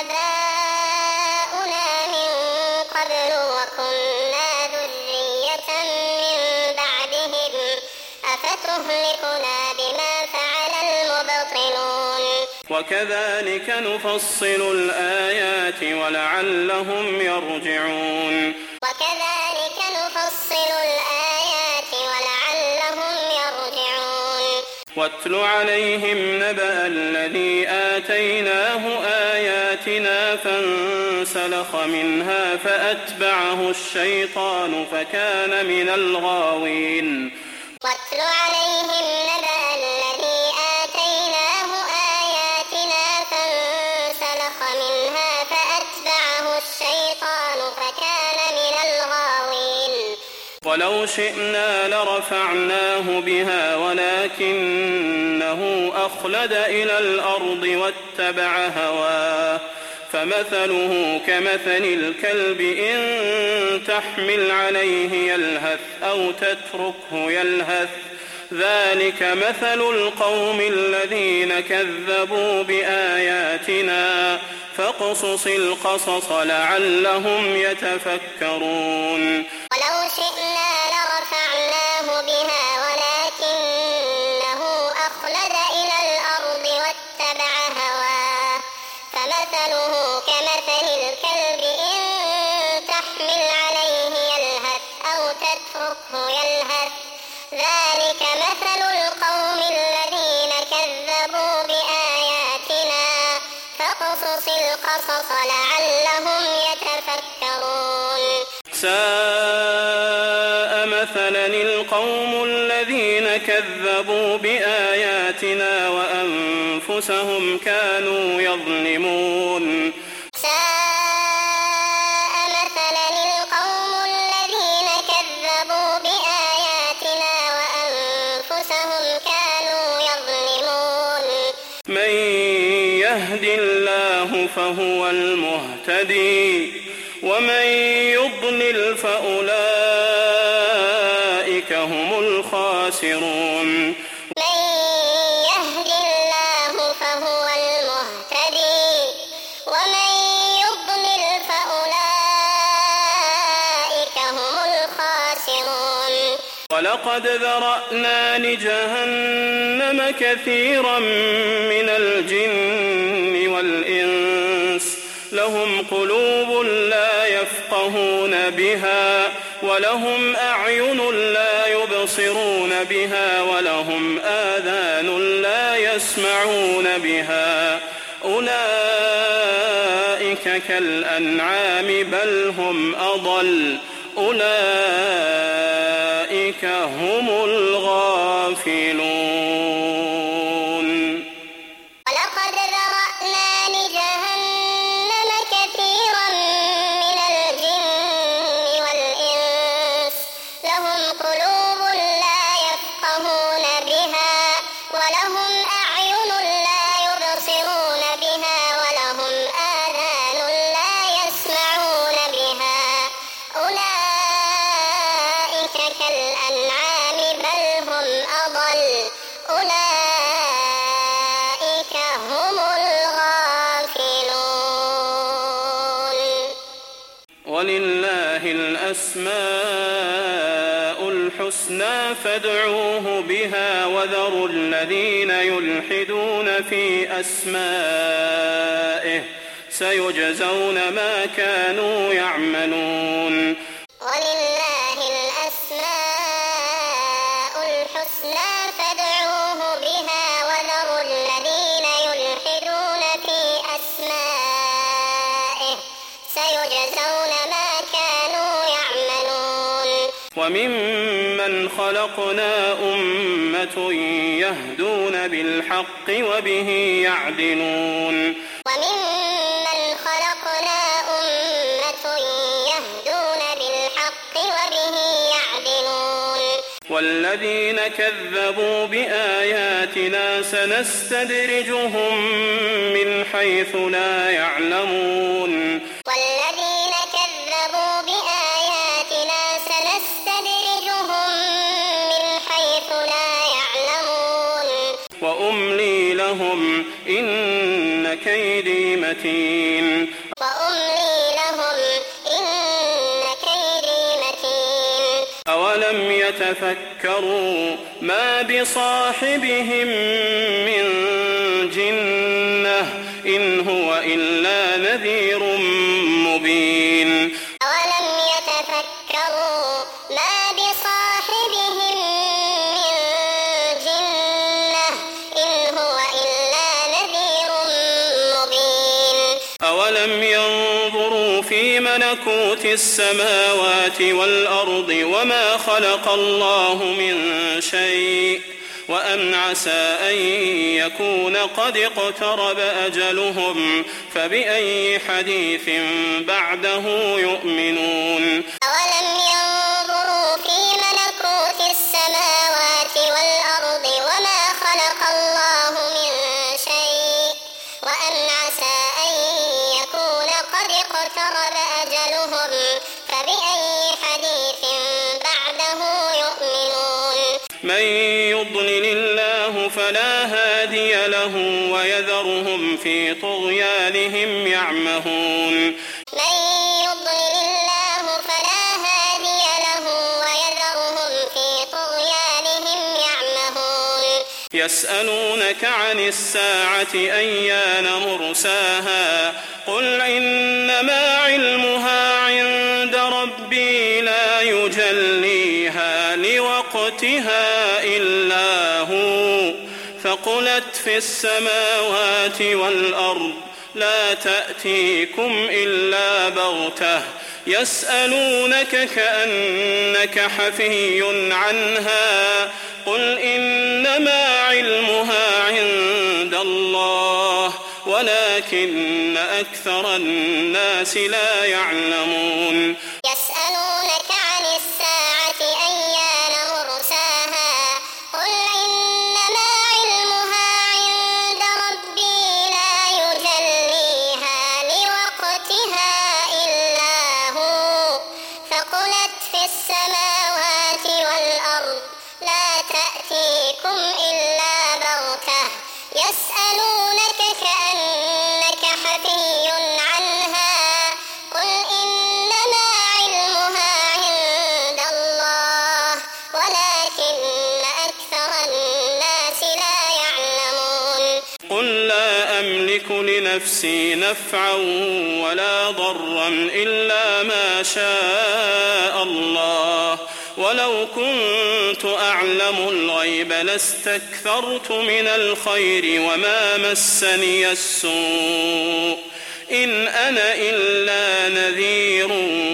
آباؤنا من قبل وكنا ذرية من بعدهم أفتهلكنا بما فعل المبطلون وكذلك نفصل الآيات ولعلهم يرجعون وكذلك نفصل الآيات ولعلهم يرجعون واتل عليهم نبأ الذي آتيناه آياتنا فانسلخ منها فأتبعه الشيطان فكان من الغاوين واتل عليهم نبأ الذي آتيناه آياتنا فانسلخ منها فأتبعه الشيطان فكان من الغاوين ولو شئنا لرفعناه بها ولكنه أخلد إلى الأرض واتبع هواه فمثله كمثل الكلب إن تحمل عليه يلهث أو تتركه يلهث ذلك مثل القوم الذين كذبوا بآياتنا فاقصص القصص لعلهم يتفكرون ولو شئنا لرفعناه بها ولكنه أخلد إلى الأرض واتبع هواه فمثله كمثل الكلب إن تحمل عليه يلهث أو تتركه يلهث ذلك مثل القوم الذين كذبوا بآياتنا فاقصص القصص لعلهم يتفكرون ساء مثلا القوم الذين كذبوا بآياتنا وأنفسهم كانوا يظلمون ساء مثلا القوم الذين كذبوا بآياتنا وأنفسهم كانوا يظلمون من يهد الله فهو المهتدي ومن يضلل فأولئك هم الخاسرون من يهد الله فهو المهتدي ومن يضلل فأولئك هم الخاسرون ولقد ذرأنا لجهنم كثيرا من الجن والإنس لهم قلوب لا يفقهون بها ولهم أعين لا يبصرون بها ولهم آذان لا يسمعون بها أولئك كالأنعام بل هم أضل أولئك هم الغافلون ولقد ذرأنا لجهنم كثيرا من الجن والإنس لهم قلوب لا يفقهون بها ولهم أعين لا يبصرون بها ولهم آذان لا يسمعون بها أولئك كالأنعام بل هم أضل أولئك هم الغافلون ولله الأسماء الحسنى فادعوه بها وذروا الذين يلحدون في أسمائه سيجزون ما كانوا يعملون ولله الأسماء الحسنى فادعوه بها وذروا الذين يلحدون في أسمائه سيجزون ما كانوا يعملون وممن خلقنا أمة يهدون بالحق وبه يعدلون وممن خلقنا أمة يهدون بالحق وبه يعدلون والذين كذبوا بآياتنا سنستدرجهم من حيث لا يعلمون والذين كذبوا بآياتنا سنستدرجهم من حيث لا يعلمون وأملي لهم إن كيدي متين وأملي لهم إن كيدي متين أولم يتفكروا ما بصاحبهم من جنة إن هو إلا نذير مبين أولم يتفكروا ما بصاحبهم من جنة إن هو إلا نذير مبين أولم ينظروا في ملكوت السماوات والأرض وما خلق الله من شيء وأن عسى أن يكون قد اقترب أجلهم فبأي حديث بعده يؤمنون أولم ينظروا في ملكوت السماوات والأرض وما خلق الله من شيء وأن عسى أن يكون قد اقترب أجلهم فبأي حديث بعده يؤمنون من يضلل الله فلا هادي له ويذرهم في طغيانهم يعمهون من يضلل الله فلا هادي له ويذرهم في طغيانهم يعمهون يسألونك عن الساعة أيان مرساها قل إنما علمها عند ربي لا يجليها لوقتها إلا هو ثقلت في السماوات والأرض لا تأتيكم إلا بغتة يسألونك كأنك حفي عنها قل إنما علمها عند الله ولكن أكثر الناس لا يعلمون يسألونك عن الساعة أيان مرساها قل إنما علمها عند ربي لا يجليها لوقتها إلا هو ثقلت في السماوات والأرض لا تأتيكم إلا بغتة يسألونك كأنك حفي عنها قل إنما علمها عند الله ولكن أكثر الناس لا يعلمون قل لا أملك لنفسي نفعا ولا ضرا إلا ما شاء الله ولو كنت أعلم الغيب لاستكثرت من الخير وما مسني السوء إن أنا إلا نذير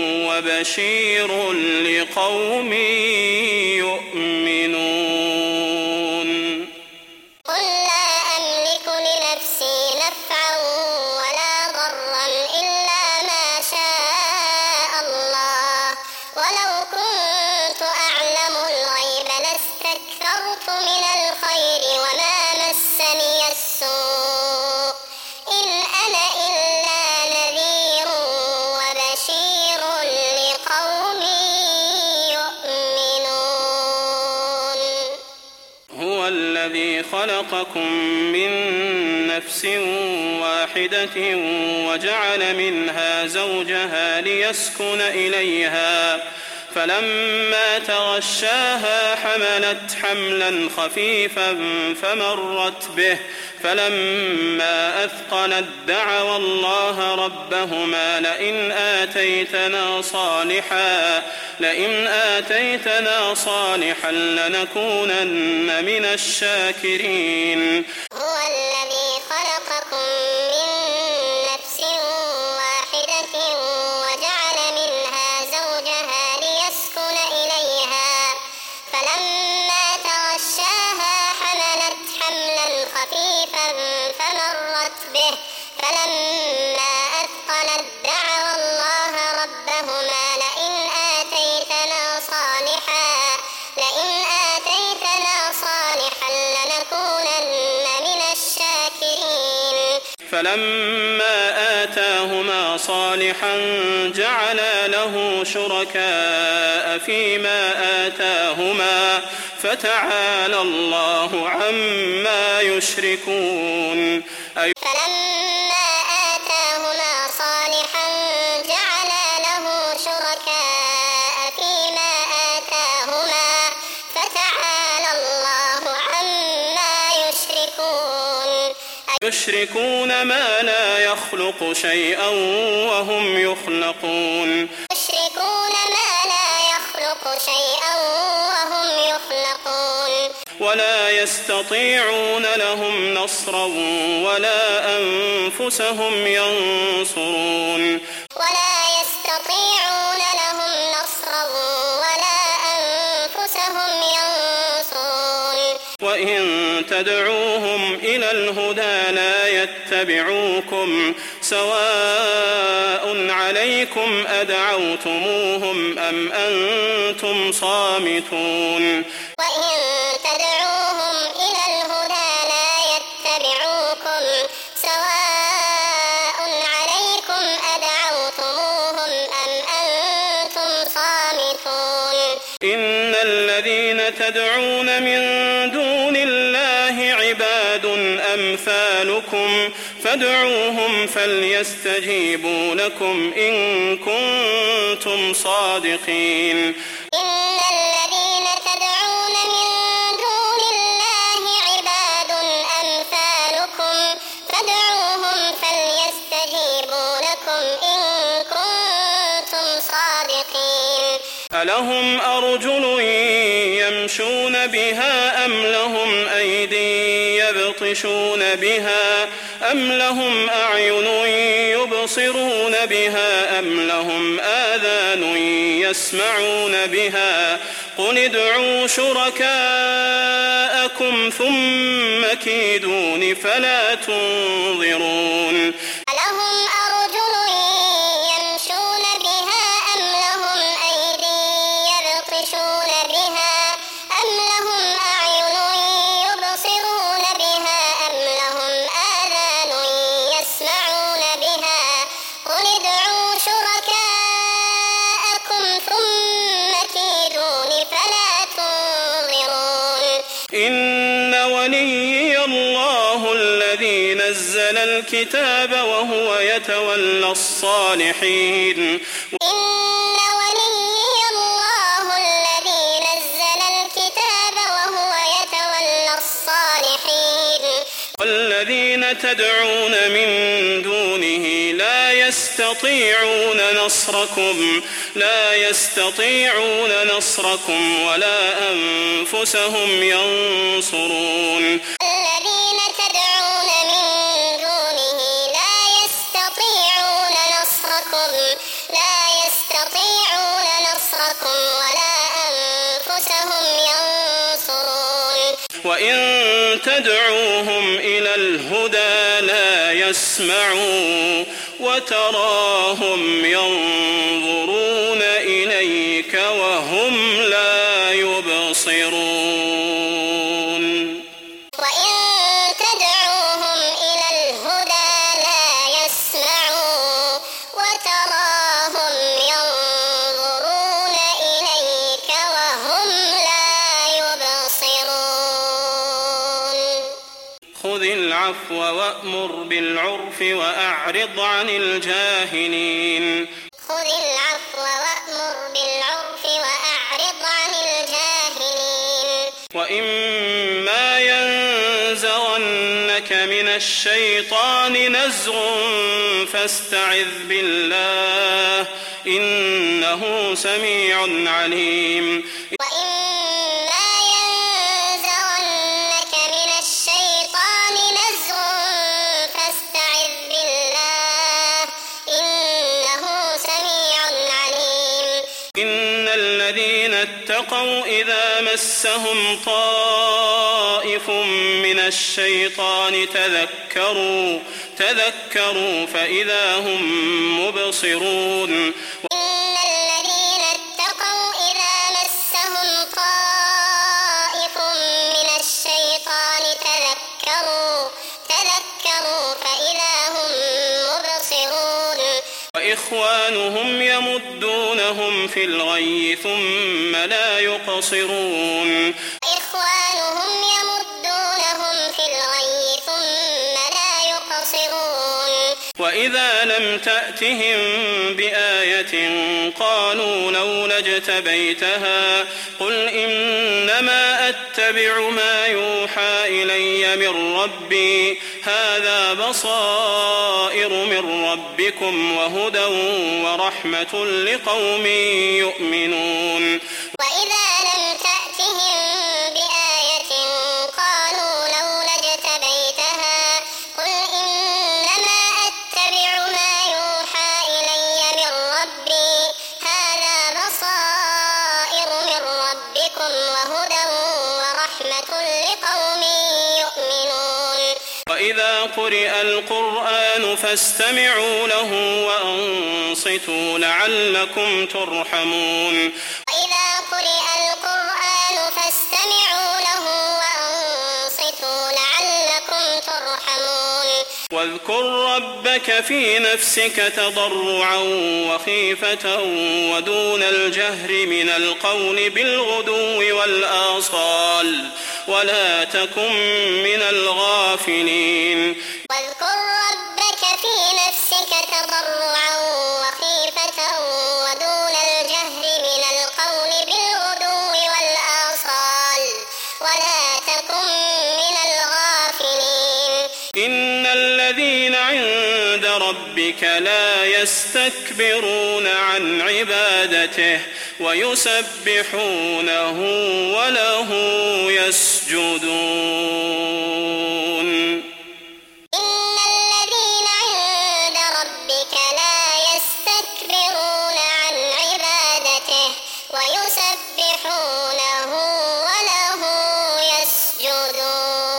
وبشير لقوم يؤمنون قل لا أملك لنفسي نفعا ولا ضرا إلا ما شاء الله ولو كنت أعلم الغيب لاستكثرت من الخير وما مسني السوء إن أنا إلا نذير وبشير لقوم يؤمنون هو الذي خلقكم من نفس واحدة وجعل منها زوجها ليسكن إليها فلما تغشاها حملت حملا خفيفا فمرت به فلما أثقلت دعوا الله ربهما لئن آتيتنا صالحا لنكونن من الشاكرين هو الذي خلقكم من نفس واحدة وجعل منها زوجها ليسكن إليها فلما تغشاها حملت حملا خفيفا فمرت به فلما أثقلت دعوا الله ربهما لئن آتيتنا فلما آتاهما صالحا جعلا له شركاء فيما آتاهما فتعالى الله عما يشركون. فلما آتاهما صالحا جعلا له شركاء فيما آتاهما فتعالى الله عما يشركون. يشركون ما لا يخلق شيئا وهم يخلقون. يشركون ما لا يخلق شيئا وهم يخلقون. ولا يستطيعون لهم نصرا ولا أنفسهم ينصرون. ولا يستطيعون لهم نصرا ولا أنفسهم ينصرون. وإن تدعوهم إلى الهدى لا يتبعوكم سواء عليكم أدعوتموهم أم أنتم صامتون. وإن تدعوهم إلى الهدى لا يتبعوكم سواء عليكم أدعوتموهم أم أنتم صامتون. إن الذين تدعون من دون الله عباد أمثالكم فادعوهم فليستجيبوا لكم إن كنتم صادقين. إن الذين تدعون من دون الله عباد أمثالكم فادعوهم فليستجيبوا لكم إن كنتم صادقين. ألهم أرجل يمشون بها أم لهم أيدي يبطشون بها أم لهم أعين يبصرون بها أم لهم آذان يسمعون بها قل ادعوا شركاءكم ثم كيدون فلا تنظرون. ألهم أرجل يمشون بها أم لهم أيدي يبطشون بها أم لهم أعين يبصرون بها أم لهم آذان يسمعون بها قل ادعوا شركاءكم ثم كيدون فلا تنظرون. إن وليي الله الذي نزل الكتاب وهو يتولى الصالحين. إن وليي الله الذي نزل الكتاب وهو يتولى الصالحين. والذين تدعون من دونه لا يستطيعون نصركم ولا أنفسهم ينصرون. الذين تدعون من دونه لا يستطيعون نصركم ولا أنفسهم ينصرون. وإن تدعوهم إلى الهدى لا يسمعوا وتراهم ينظرون إليك وهم لا يبصرون. وإن تدعوهم إلى الهدى لا يسمعوا وتراهم ينظرون إليك وهم لا يبصرون. خذ العفو وأمر بالعرف وأعرض عن الجاهلين. خذ العفو وأمر بالعرف وأعرض عن الجاهلين. وإما ينزغنك من الشيطان نزغ فاستعذ بالله إنه سميع عليم. وإما ينزغنك من الشيطان نزغ فاستعذ بالله إنه سميع عليم. إن الذين اتقوا إذا مسهم طائف من الشيطان تذكروا فإذا هم مبصرون. إن الذين اتقوا إذا مسهم طائف من الشيطان تذكروا فإذا إخوانهم يمدونهم في الغي ثم لا يقصرون وإذا لم تأتهم بآية قالوا لولا اجتبيتها قل إنما أتبع ما يوحى إلي من ربي هذا بصائر من ربكم وهدى ورحمة لقوم يؤمنون وإذا لم تأتهم بآية قالوا لولا اجتبيتها قل إنما أتبع ما يوحى إلي من ربي هذا بصائر من ربكم وهدى ورحمة لقوم يؤمنون وإذا قرئ القرآن فاستمعوا له وأنصتوا لعلكم ترحمون وإذا قرئ القرآن فاستمعوا له وأنصتوا لعلكم ترحمون واذكر ربك في نفسك تضرعا وخيفة ودون الجهر من القول بالغدو والآصال ولا تكن من الغافلين واذكر ربك في نفسك تضرعا وخيفة ودون الجهر من القول بالغدو والآصال ولا تكن من الغافلين إن الذين عند ربك لا يستكبرون عن عبادته ويسبحونه وله يسجدون إن الذين عند ربك لا يستكبرون عن عبادته ويسبحونه وله يسجدون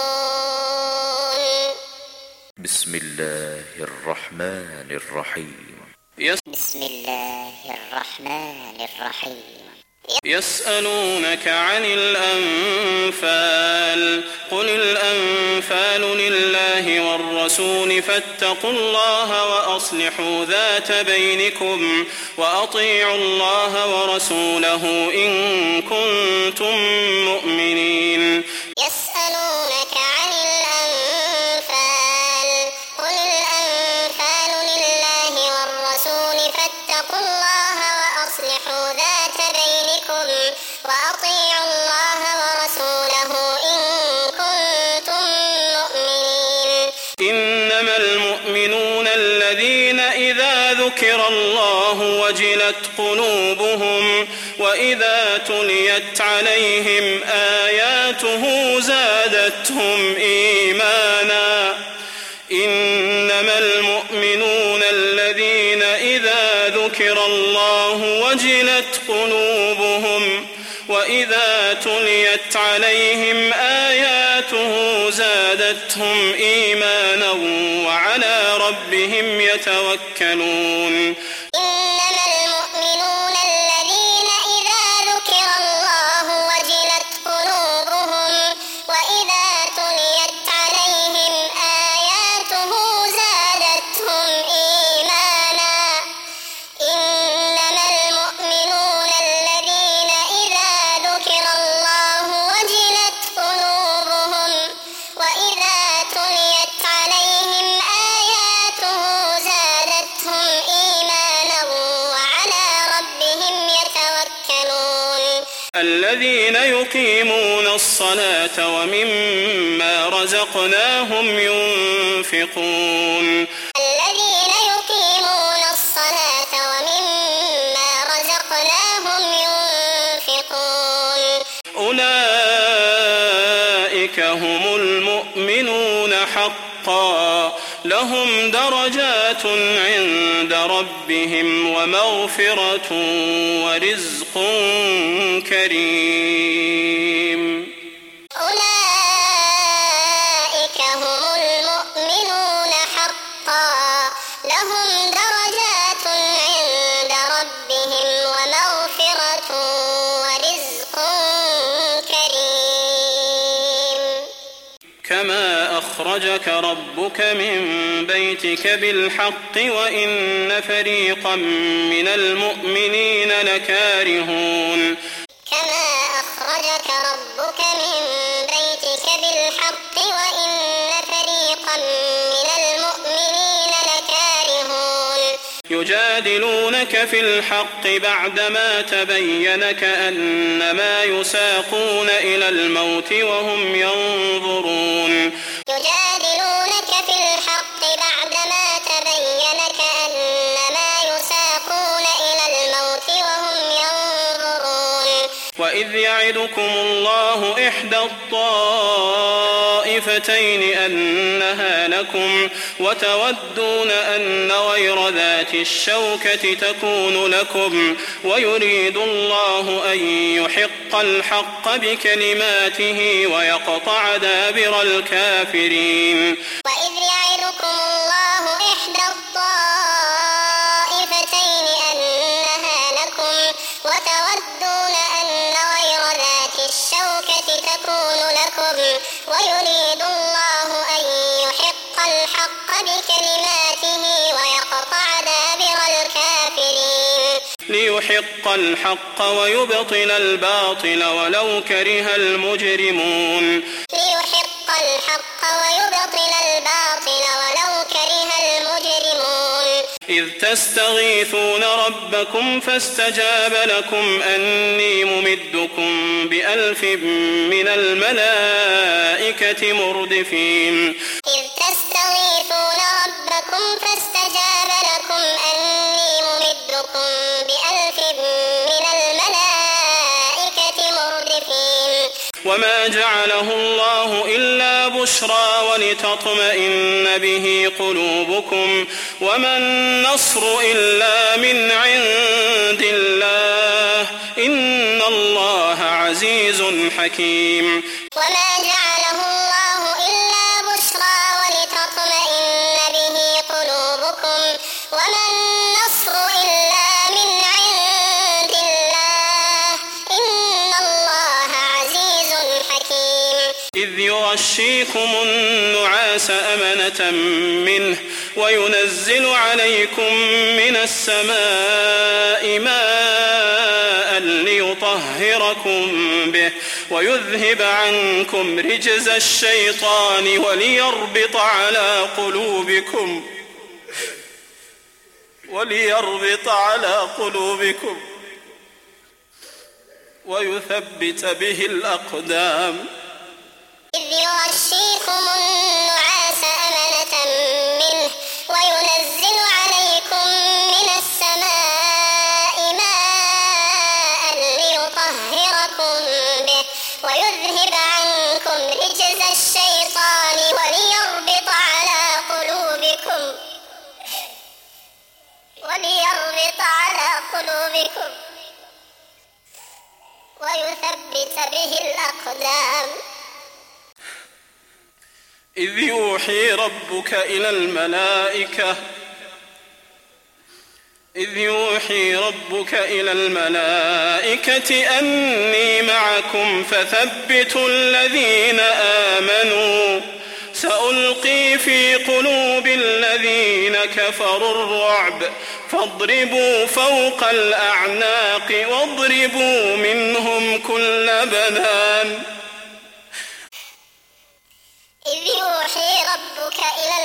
بسم الله الرحمن الرحيم بسم الله الرحمن الرحيم يسألونك عن الأنفال قل الأنفال لله والرسول فاتقوا الله وأصلحوا ذات بينكم وأطيعوا الله ورسوله إن كنتم مؤمنين يسألونك عن الأنفال قل الأنفال لله والرسول فاتقوا الله وأصلحوا ذات بينكم وأطيعوا الله ورسوله إن كنتم مؤمنين إنما المؤمنون الذين إذا ذكر الله وجلت قلوبهم وإذا تليت عليهم آياته زادتهم إيمانا إنما المؤمنون الذين إذا ذكر الله وجلت قلوبهم وإذا تليت عليهم آياته زادتهم إيمانا وعلى ربهم يتوكلون إنما المؤمنون الذين إذا ذكر الله وجلت قلوبهم وإذا تليت عليهم آياته زادتهم إيمانا إنما المؤمنون الذين إذا ذكر الله وجلت قلوبهم وإذا تليت عليهم آياته زادتهم إيمانا وعلى ربهم يتوكلون الذين يقيمون الصلاة ومما رزقناهم ينفقون الذين يقيمون الصلاة ومما رزقناهم ينفقون أولئك هم المؤمنون حقا لهم درجات عند ربهم ومغفرة ورزق كريم أولئك هم المؤمنون حقا لهم درجات عند ربهم ومغفرة ورزق كريم كما أخرجك ربك من بيتك بالحق وإن فريقا من المؤمنين لكارهون كما أخرجك ربك من بيتك بالحق وإن فريقا من المؤمنين لكارهون يجادلونك في الحق بعدما تبين كأنما يساقون إلى الموت وهم ينظرون يجادلونك في الحق بعدما تبين كأنما يساقون إلى الموت وهم ينظرون وإذ يعدكم الله إحدى الطائفتين أنها لكم وتودون أن غير ذات الشوكة تكون لكم ويريد الله أن يحق الحق بكلماته ويقطع دابر الكافرين وإذ يعدكم الله إحدى الطائفتين أنها لكم وتودون أن غير ذات الشوكة تكون لكم ويريد الله أن يحق الحق بكلماته ويقطع دابر الكافرين ليحق الحق ويبطل الباطل ولو كره المجرمون ليحق الحق ويبطل الباطل ولو كره المجرمون إذ تستغيثون ربكم فاستجاب لكم أني ممدكم ب1000 من الملائكة مردفين إذ تستغيثون ربكم فاستجاب لكم أني ممدكم ب1000 من الملائكة مردفين وما جعله الله إلا بشرى ولتطمئن به قلوبكم وما النصر إلا من عند الله إن الله عزيز حكيم وما جعله الله إلا بشرى ولتطمئن به قلوبكم وما النصر إلا من عند الله إن الله عزيز حكيم إذ يغشيكم النعاس أمنة منه وينزل عليكم من السماء ماء ليطهركم به ويذهب عنكم رجز الشيطان وليربط على قلوبكم ويثبت به الأقدام إذ يغشيكم النعاس أمنة منه وينزل عليكم من السماء ماء ليطهركم به ويذهب عنكم رجز الشيطان وليربط على قلوبكم ويثبت به الأقدام إذ يوحي ربك إلى الملائكة أني معكم فثبتوا الذين آمنوا سألقي في قلوب الذين كفروا الرعب فاضربوا فوق الأعناق واضربوا منهم كل بنان إذ يوحي ربك إلى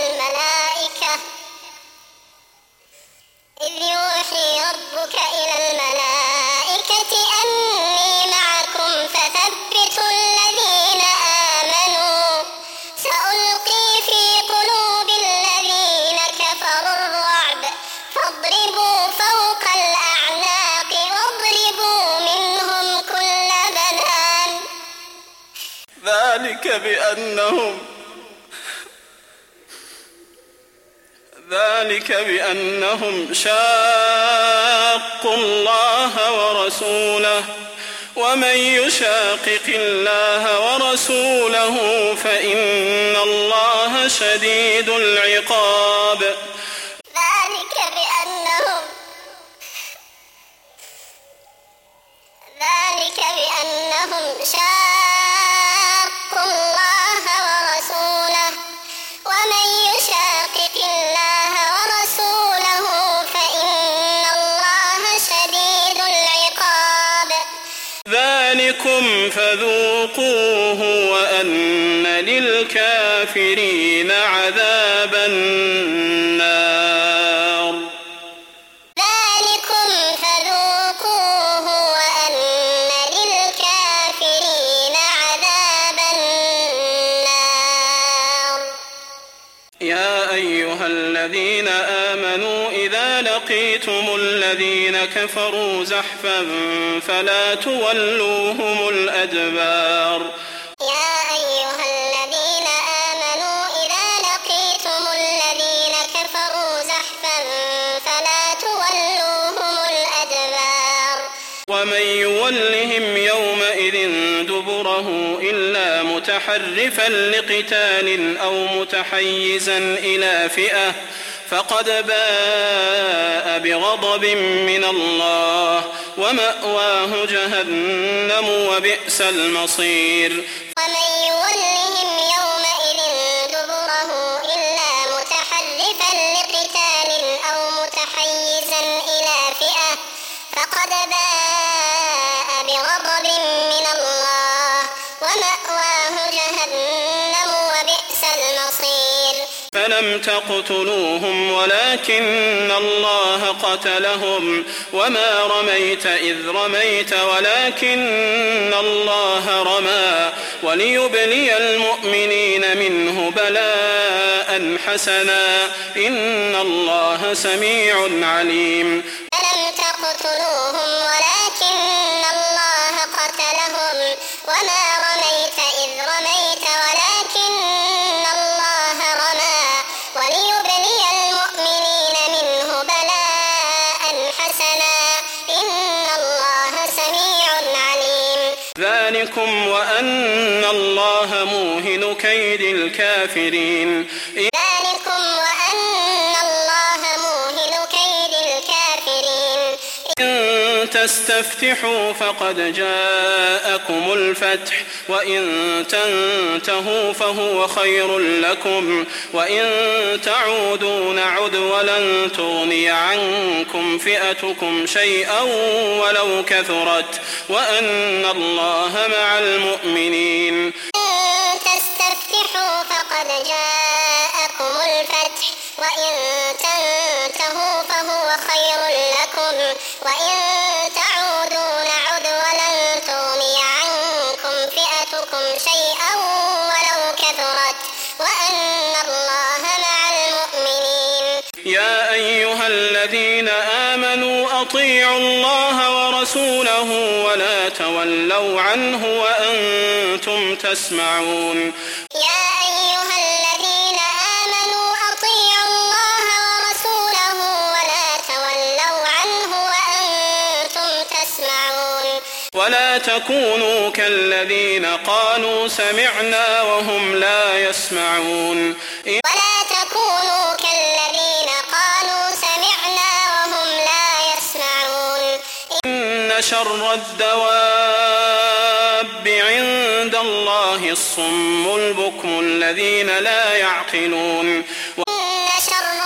الملائكة أني معكم فثبتوا الذين آمنوا سألقي في قلوب الذين كفروا الرعب فاضربوا فوق الأعناق واضربوا منهم كل بنان ذلك بأنهم شاقوا الله ورسوله ومن يشاقق الله ورسوله فإن الله شديد العقاب ذلك بأنهم شاقوا الله ورسوله فذوقوه وأن للكافرين عذاب النار. ذلكم فذوقوه وأن للكافرين عذاب النار. يا أيها الذين آمنوا إذا لقيتم الذين كفروا زحفا فلا تولوهم الأدبار. يا أيها الذين آمنوا إذا لقيتم الذين كفروا زحفا فلا تولوهم الأدبار. ومن يولهم يومئذ دبره إلا متحرفا لقتال أو متحيزا إلى فئة فقد باء بغضب من الله ومأواه جهنم وبئس المصير. ومن يولهم يومئذ دبره إلا متحرفا لقتال أو متحيزا إلى فئة فقد باء بغضب من الله ومأواه جهنم وبئس المصير. فلم تقتلوهم ولكن الله قتلهم وما رميت إذ رميت ولكن الله رمى وليبلي المؤمنين منه بلاء حسنا إن الله سميع عليم. فلم تقتلوهم ولكن الله قتلهم وما رميت إذ رميت ولكن الله رمى وليبلي المؤمنين منه بلاء حسنا إن الله سميع عليم. ذلكم وأن الله موهن كيد الكافرين. ذلكم وأن الله موهن كيد الكافرين. إن تستفتحوا فقد جاءكم الفتح وإن تنتهوا فهو خير لكم وإن تعودوا نعد ولن تغني عنكم فئتكم شيئا ولو كثرت وأن الله مع المؤمنين. إن تستفتحوا فقد جاءكم الفتح وإن تنتهوا فهو خير لكم وإن تعودوا نعد ولن تغني عنكم فئتكم شيئا ولو كثرت وأن الله مع المؤمنين. يا أيها الذين آمنوا أطيعوا الله ورسوله ولا تولوا عنه وأنتم تسمعون. يا أيها الذين آمنوا أطيعوا الله ورسوله ولا تولوا عنه وأنتم تسمعون. ولا تكونوا كالذين قالوا سمعنا وهم لا يسمعون. ولا تكونوا كالذين قالوا سمعنا وهم لا يسمعون. إن شر الدواب عند الله الصم البكم الذين لا يعقلون. إن شر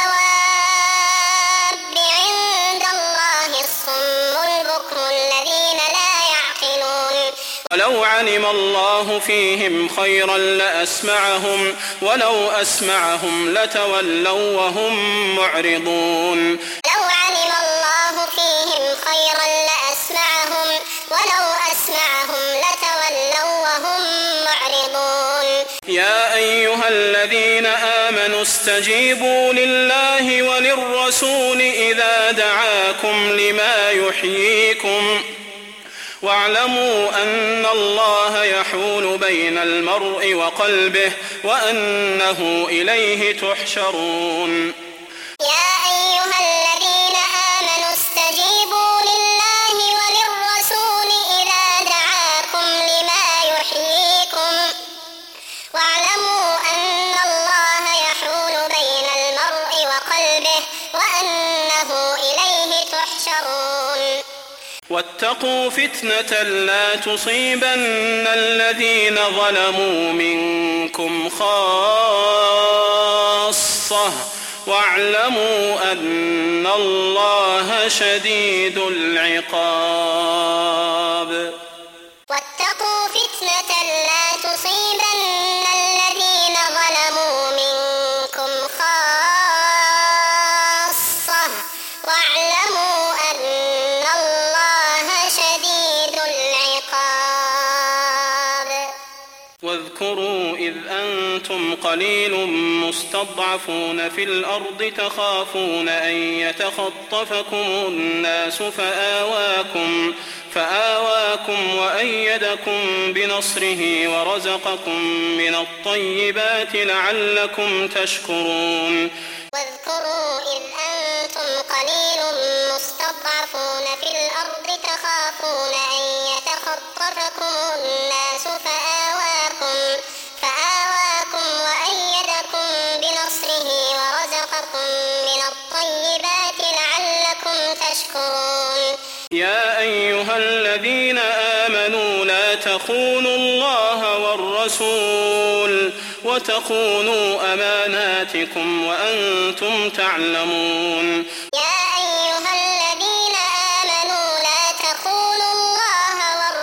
الدواب عند الله الصم البكم الذين لا يعقلون. ولو علم الله فيهم خيرا لأسمعهم ولو أسمعهم لتولوا وهم معرضون. لو علم الله فيهم خيرا لأسمعهم ولو أسمعهم لتولوا وهم معرضون. يا أيها الذين آمنوا استجيبوا لله وللرسول إذا دعاكم لما يحييكم واعلموا أن الله يحول بين المرء وقلبه وأنه إليه تحشرون. يا أيها الذين آمنوا استجيبوا لله وللرسول إذا دعاكم لما يحييكم واعلموا أن الله يحول بين المرء وقلبه وأنه إليه تحشرون. واتقوا فتنة لا تصيبن الذين ظلموا منكم خاصة واعلموا أن الله شديد العقاب. واذكروا إذ أنتم قليل مستضعفون في الأرض تخافون أن يتخطفكم الناس فآواكم وأيدكم بنصره ورزقكم من الطيبات لعلكم تشكرون واذكروا إذ أنتم قليل مستضعفون في الأرض تخافون أن يتخطفكم الناس فآواكم وأيدكم بنصره ورزقكم من الطيبات لعلكم تشكرون يا أيها الذين آمنوا لا تخونوا الله والرسول وتخونوا أماناتكم وأنتم تعلمون يا أيها الذين آمنوا لا تخونوا الله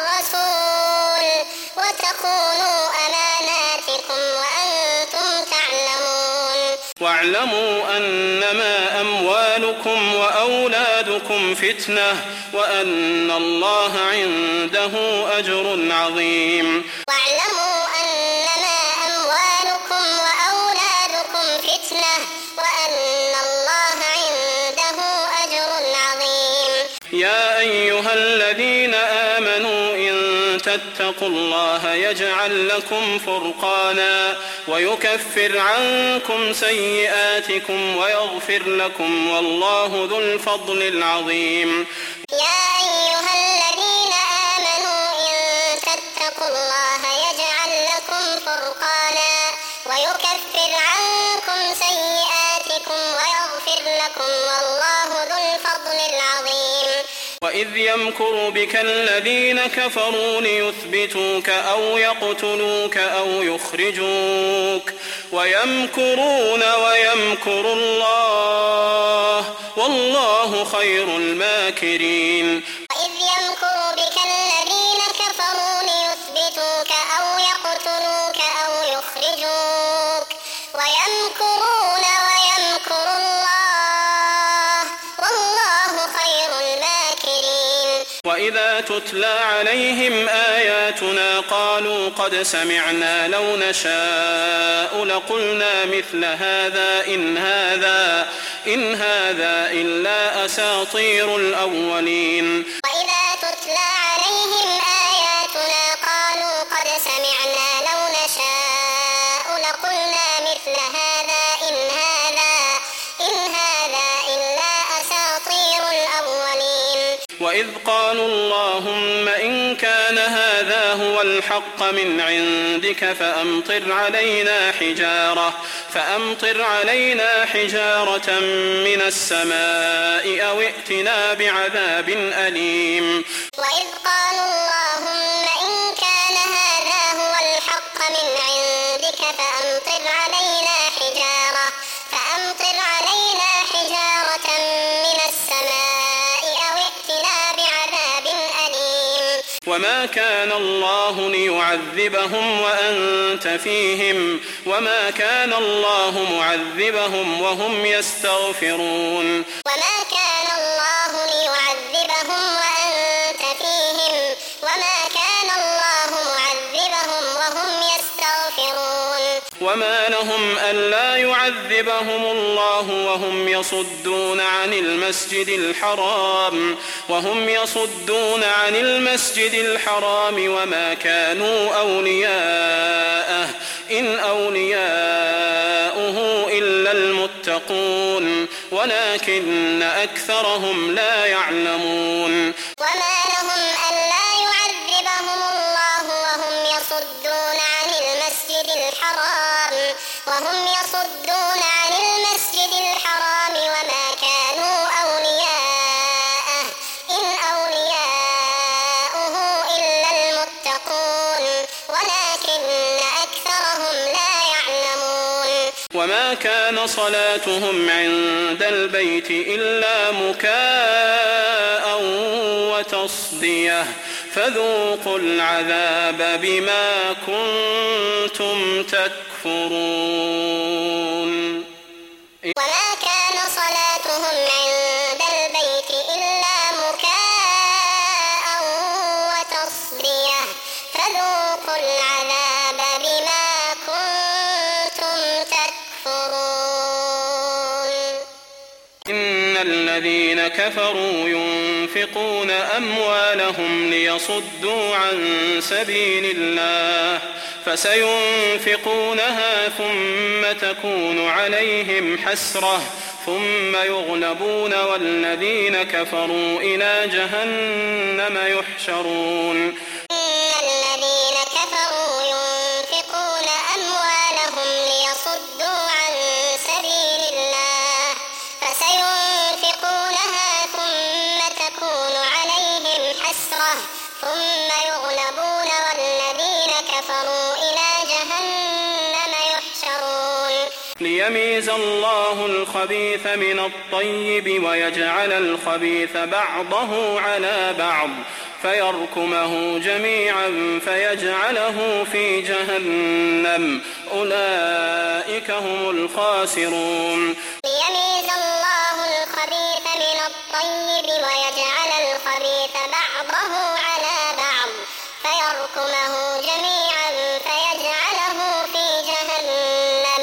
والرسول وتخونوا أماناتكم وأنتم تعلمون واعلموا أنما أموالكم وأولادكم فتنة وأن الله عنده أجر عظيم واعلموا أنما أموالكم وأولادكم فتنة وأن الله عنده أجر عظيم يا أيها الذين آمنوا إن تتقوا الله يجعل لكم فرقانا ويكفر عنكم سيئاتكم ويغفر لكم والله ذو الفضل العظيم يا أيها الذين آمنوا إن تتقوا الله يجعل لكم فرقانا ويكفر عنكم سيئاتكم ويغفر لكم والله ذو الفضل العظيم وإذ يمكر بك الذين كفروا ليثبتوك أو يقتلوك أو يخرجوك ويمكرون ويمكر الله والله خير الماكرين وإذ يمكر بك الذين كفروا ليثبتوك أو يقتلوك أو يخرجوك ويمكرون ويمكر الله والله خير الماكرين وإذا تتلى عليهم آياتنا قالوا قد سمعنا لو نشاء لقلنا مثل هذا إن هذا إلا أساطير الأولين وإذا تتلى عليهم آياتنا قالوا قد سمعنا لو نشاء لقلنا مثل هذا إن هذا إلا أساطير الأولين وإذ قالوا اللهم إن كان هذا هو الحق من عندك فأمطر علينا حجارة من السماء أو ائتنا بعذاب أليم وإذ قالوا اللهم إن كان هذا هو الحق من عندك فأمطر علينا حجارة من السماء أو ائتنا بعذاب أليم وما كان الله ليعذبهم وأنت فيهم وما كان الله معذبهم وهم يستغفرون وما كان الله ليعذبهم وأنت فيهم وما كان الله معذبهم وهم يستغفرون وما لهم ألا يعذبهم الله وهم يصدون عن المسجد الحرام وما كانوا أولياءه إن أولياؤه إلا المتقون ولكن أكثرهم لا يعلمون وما لهم ألا يعذبهم الله وهم يصدون عن المسجد الحرام وما كانوا أولياءه إن أولياؤه إلا المتقون ولكن أكثرهم لا يعلمون وما كان صلاتهم عند البيت إلا مكاء وتصدية فذوقوا العذاب بما كنتم تكفرون وما كان صلاتهم عند البيت إلا مكاء وتصدية فذوقوا العذاب بما تكفرون إن الذين كفروا ينفقون أموالهم ليصدوا عن سبيل الله فسينفقونها ثم تكون عليهم حسرة ثم يغلبون والذين كفروا إلى جهنم يحشرون إن الذين كفروا ينفقون أموالهم ليصدوا عن سبيل الله فسينفقونها ثم تكون عليهم حسرة ثم يغلبون والذين كفروا إلى جهنم يحشرون ليميز الله الخبيث من الطيب ويجعل الخبيث بعضه على بعض فيركمه جميعا فيجعله في جهنم أولئك هم الخاسرون ليميز الله الخبيث من الطيب ويجعل الخبيث بعضه على بعض فيركمه جميعا فيجعله في جهنم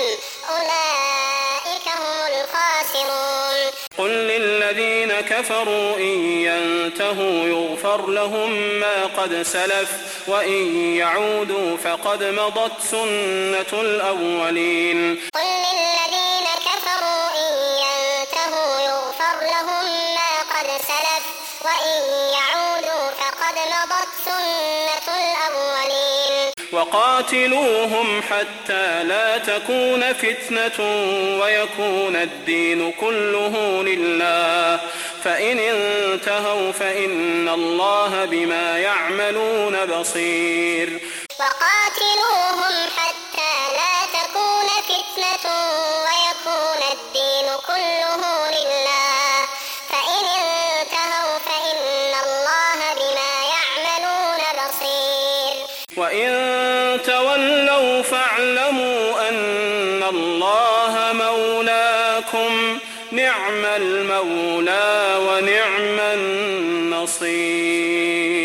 أولئك هم الخاسرون قل للذين كفروا إن ينتهوا يغفر لهم ما قد سلف وإن يعودوا فقد مضت سنة الأولين قل للذين كفروا إن ينتهوا يغفر لهم ما قد سلف وإن يعودوا فقد مضت سنة الأولين وقاتلوهم حتى لا تكون فتنة ويكون الدين كله لله فإن انتهوا فإن الله بما يعملون بصير وقاتلوهم حتى لا تكون فتنة ويكون الدين كله لله فإن انتهوا فإن الله بما يعملون بصير وإن تولوا فاعلموا أن الله مولاكم نعم المولى ونعم النصير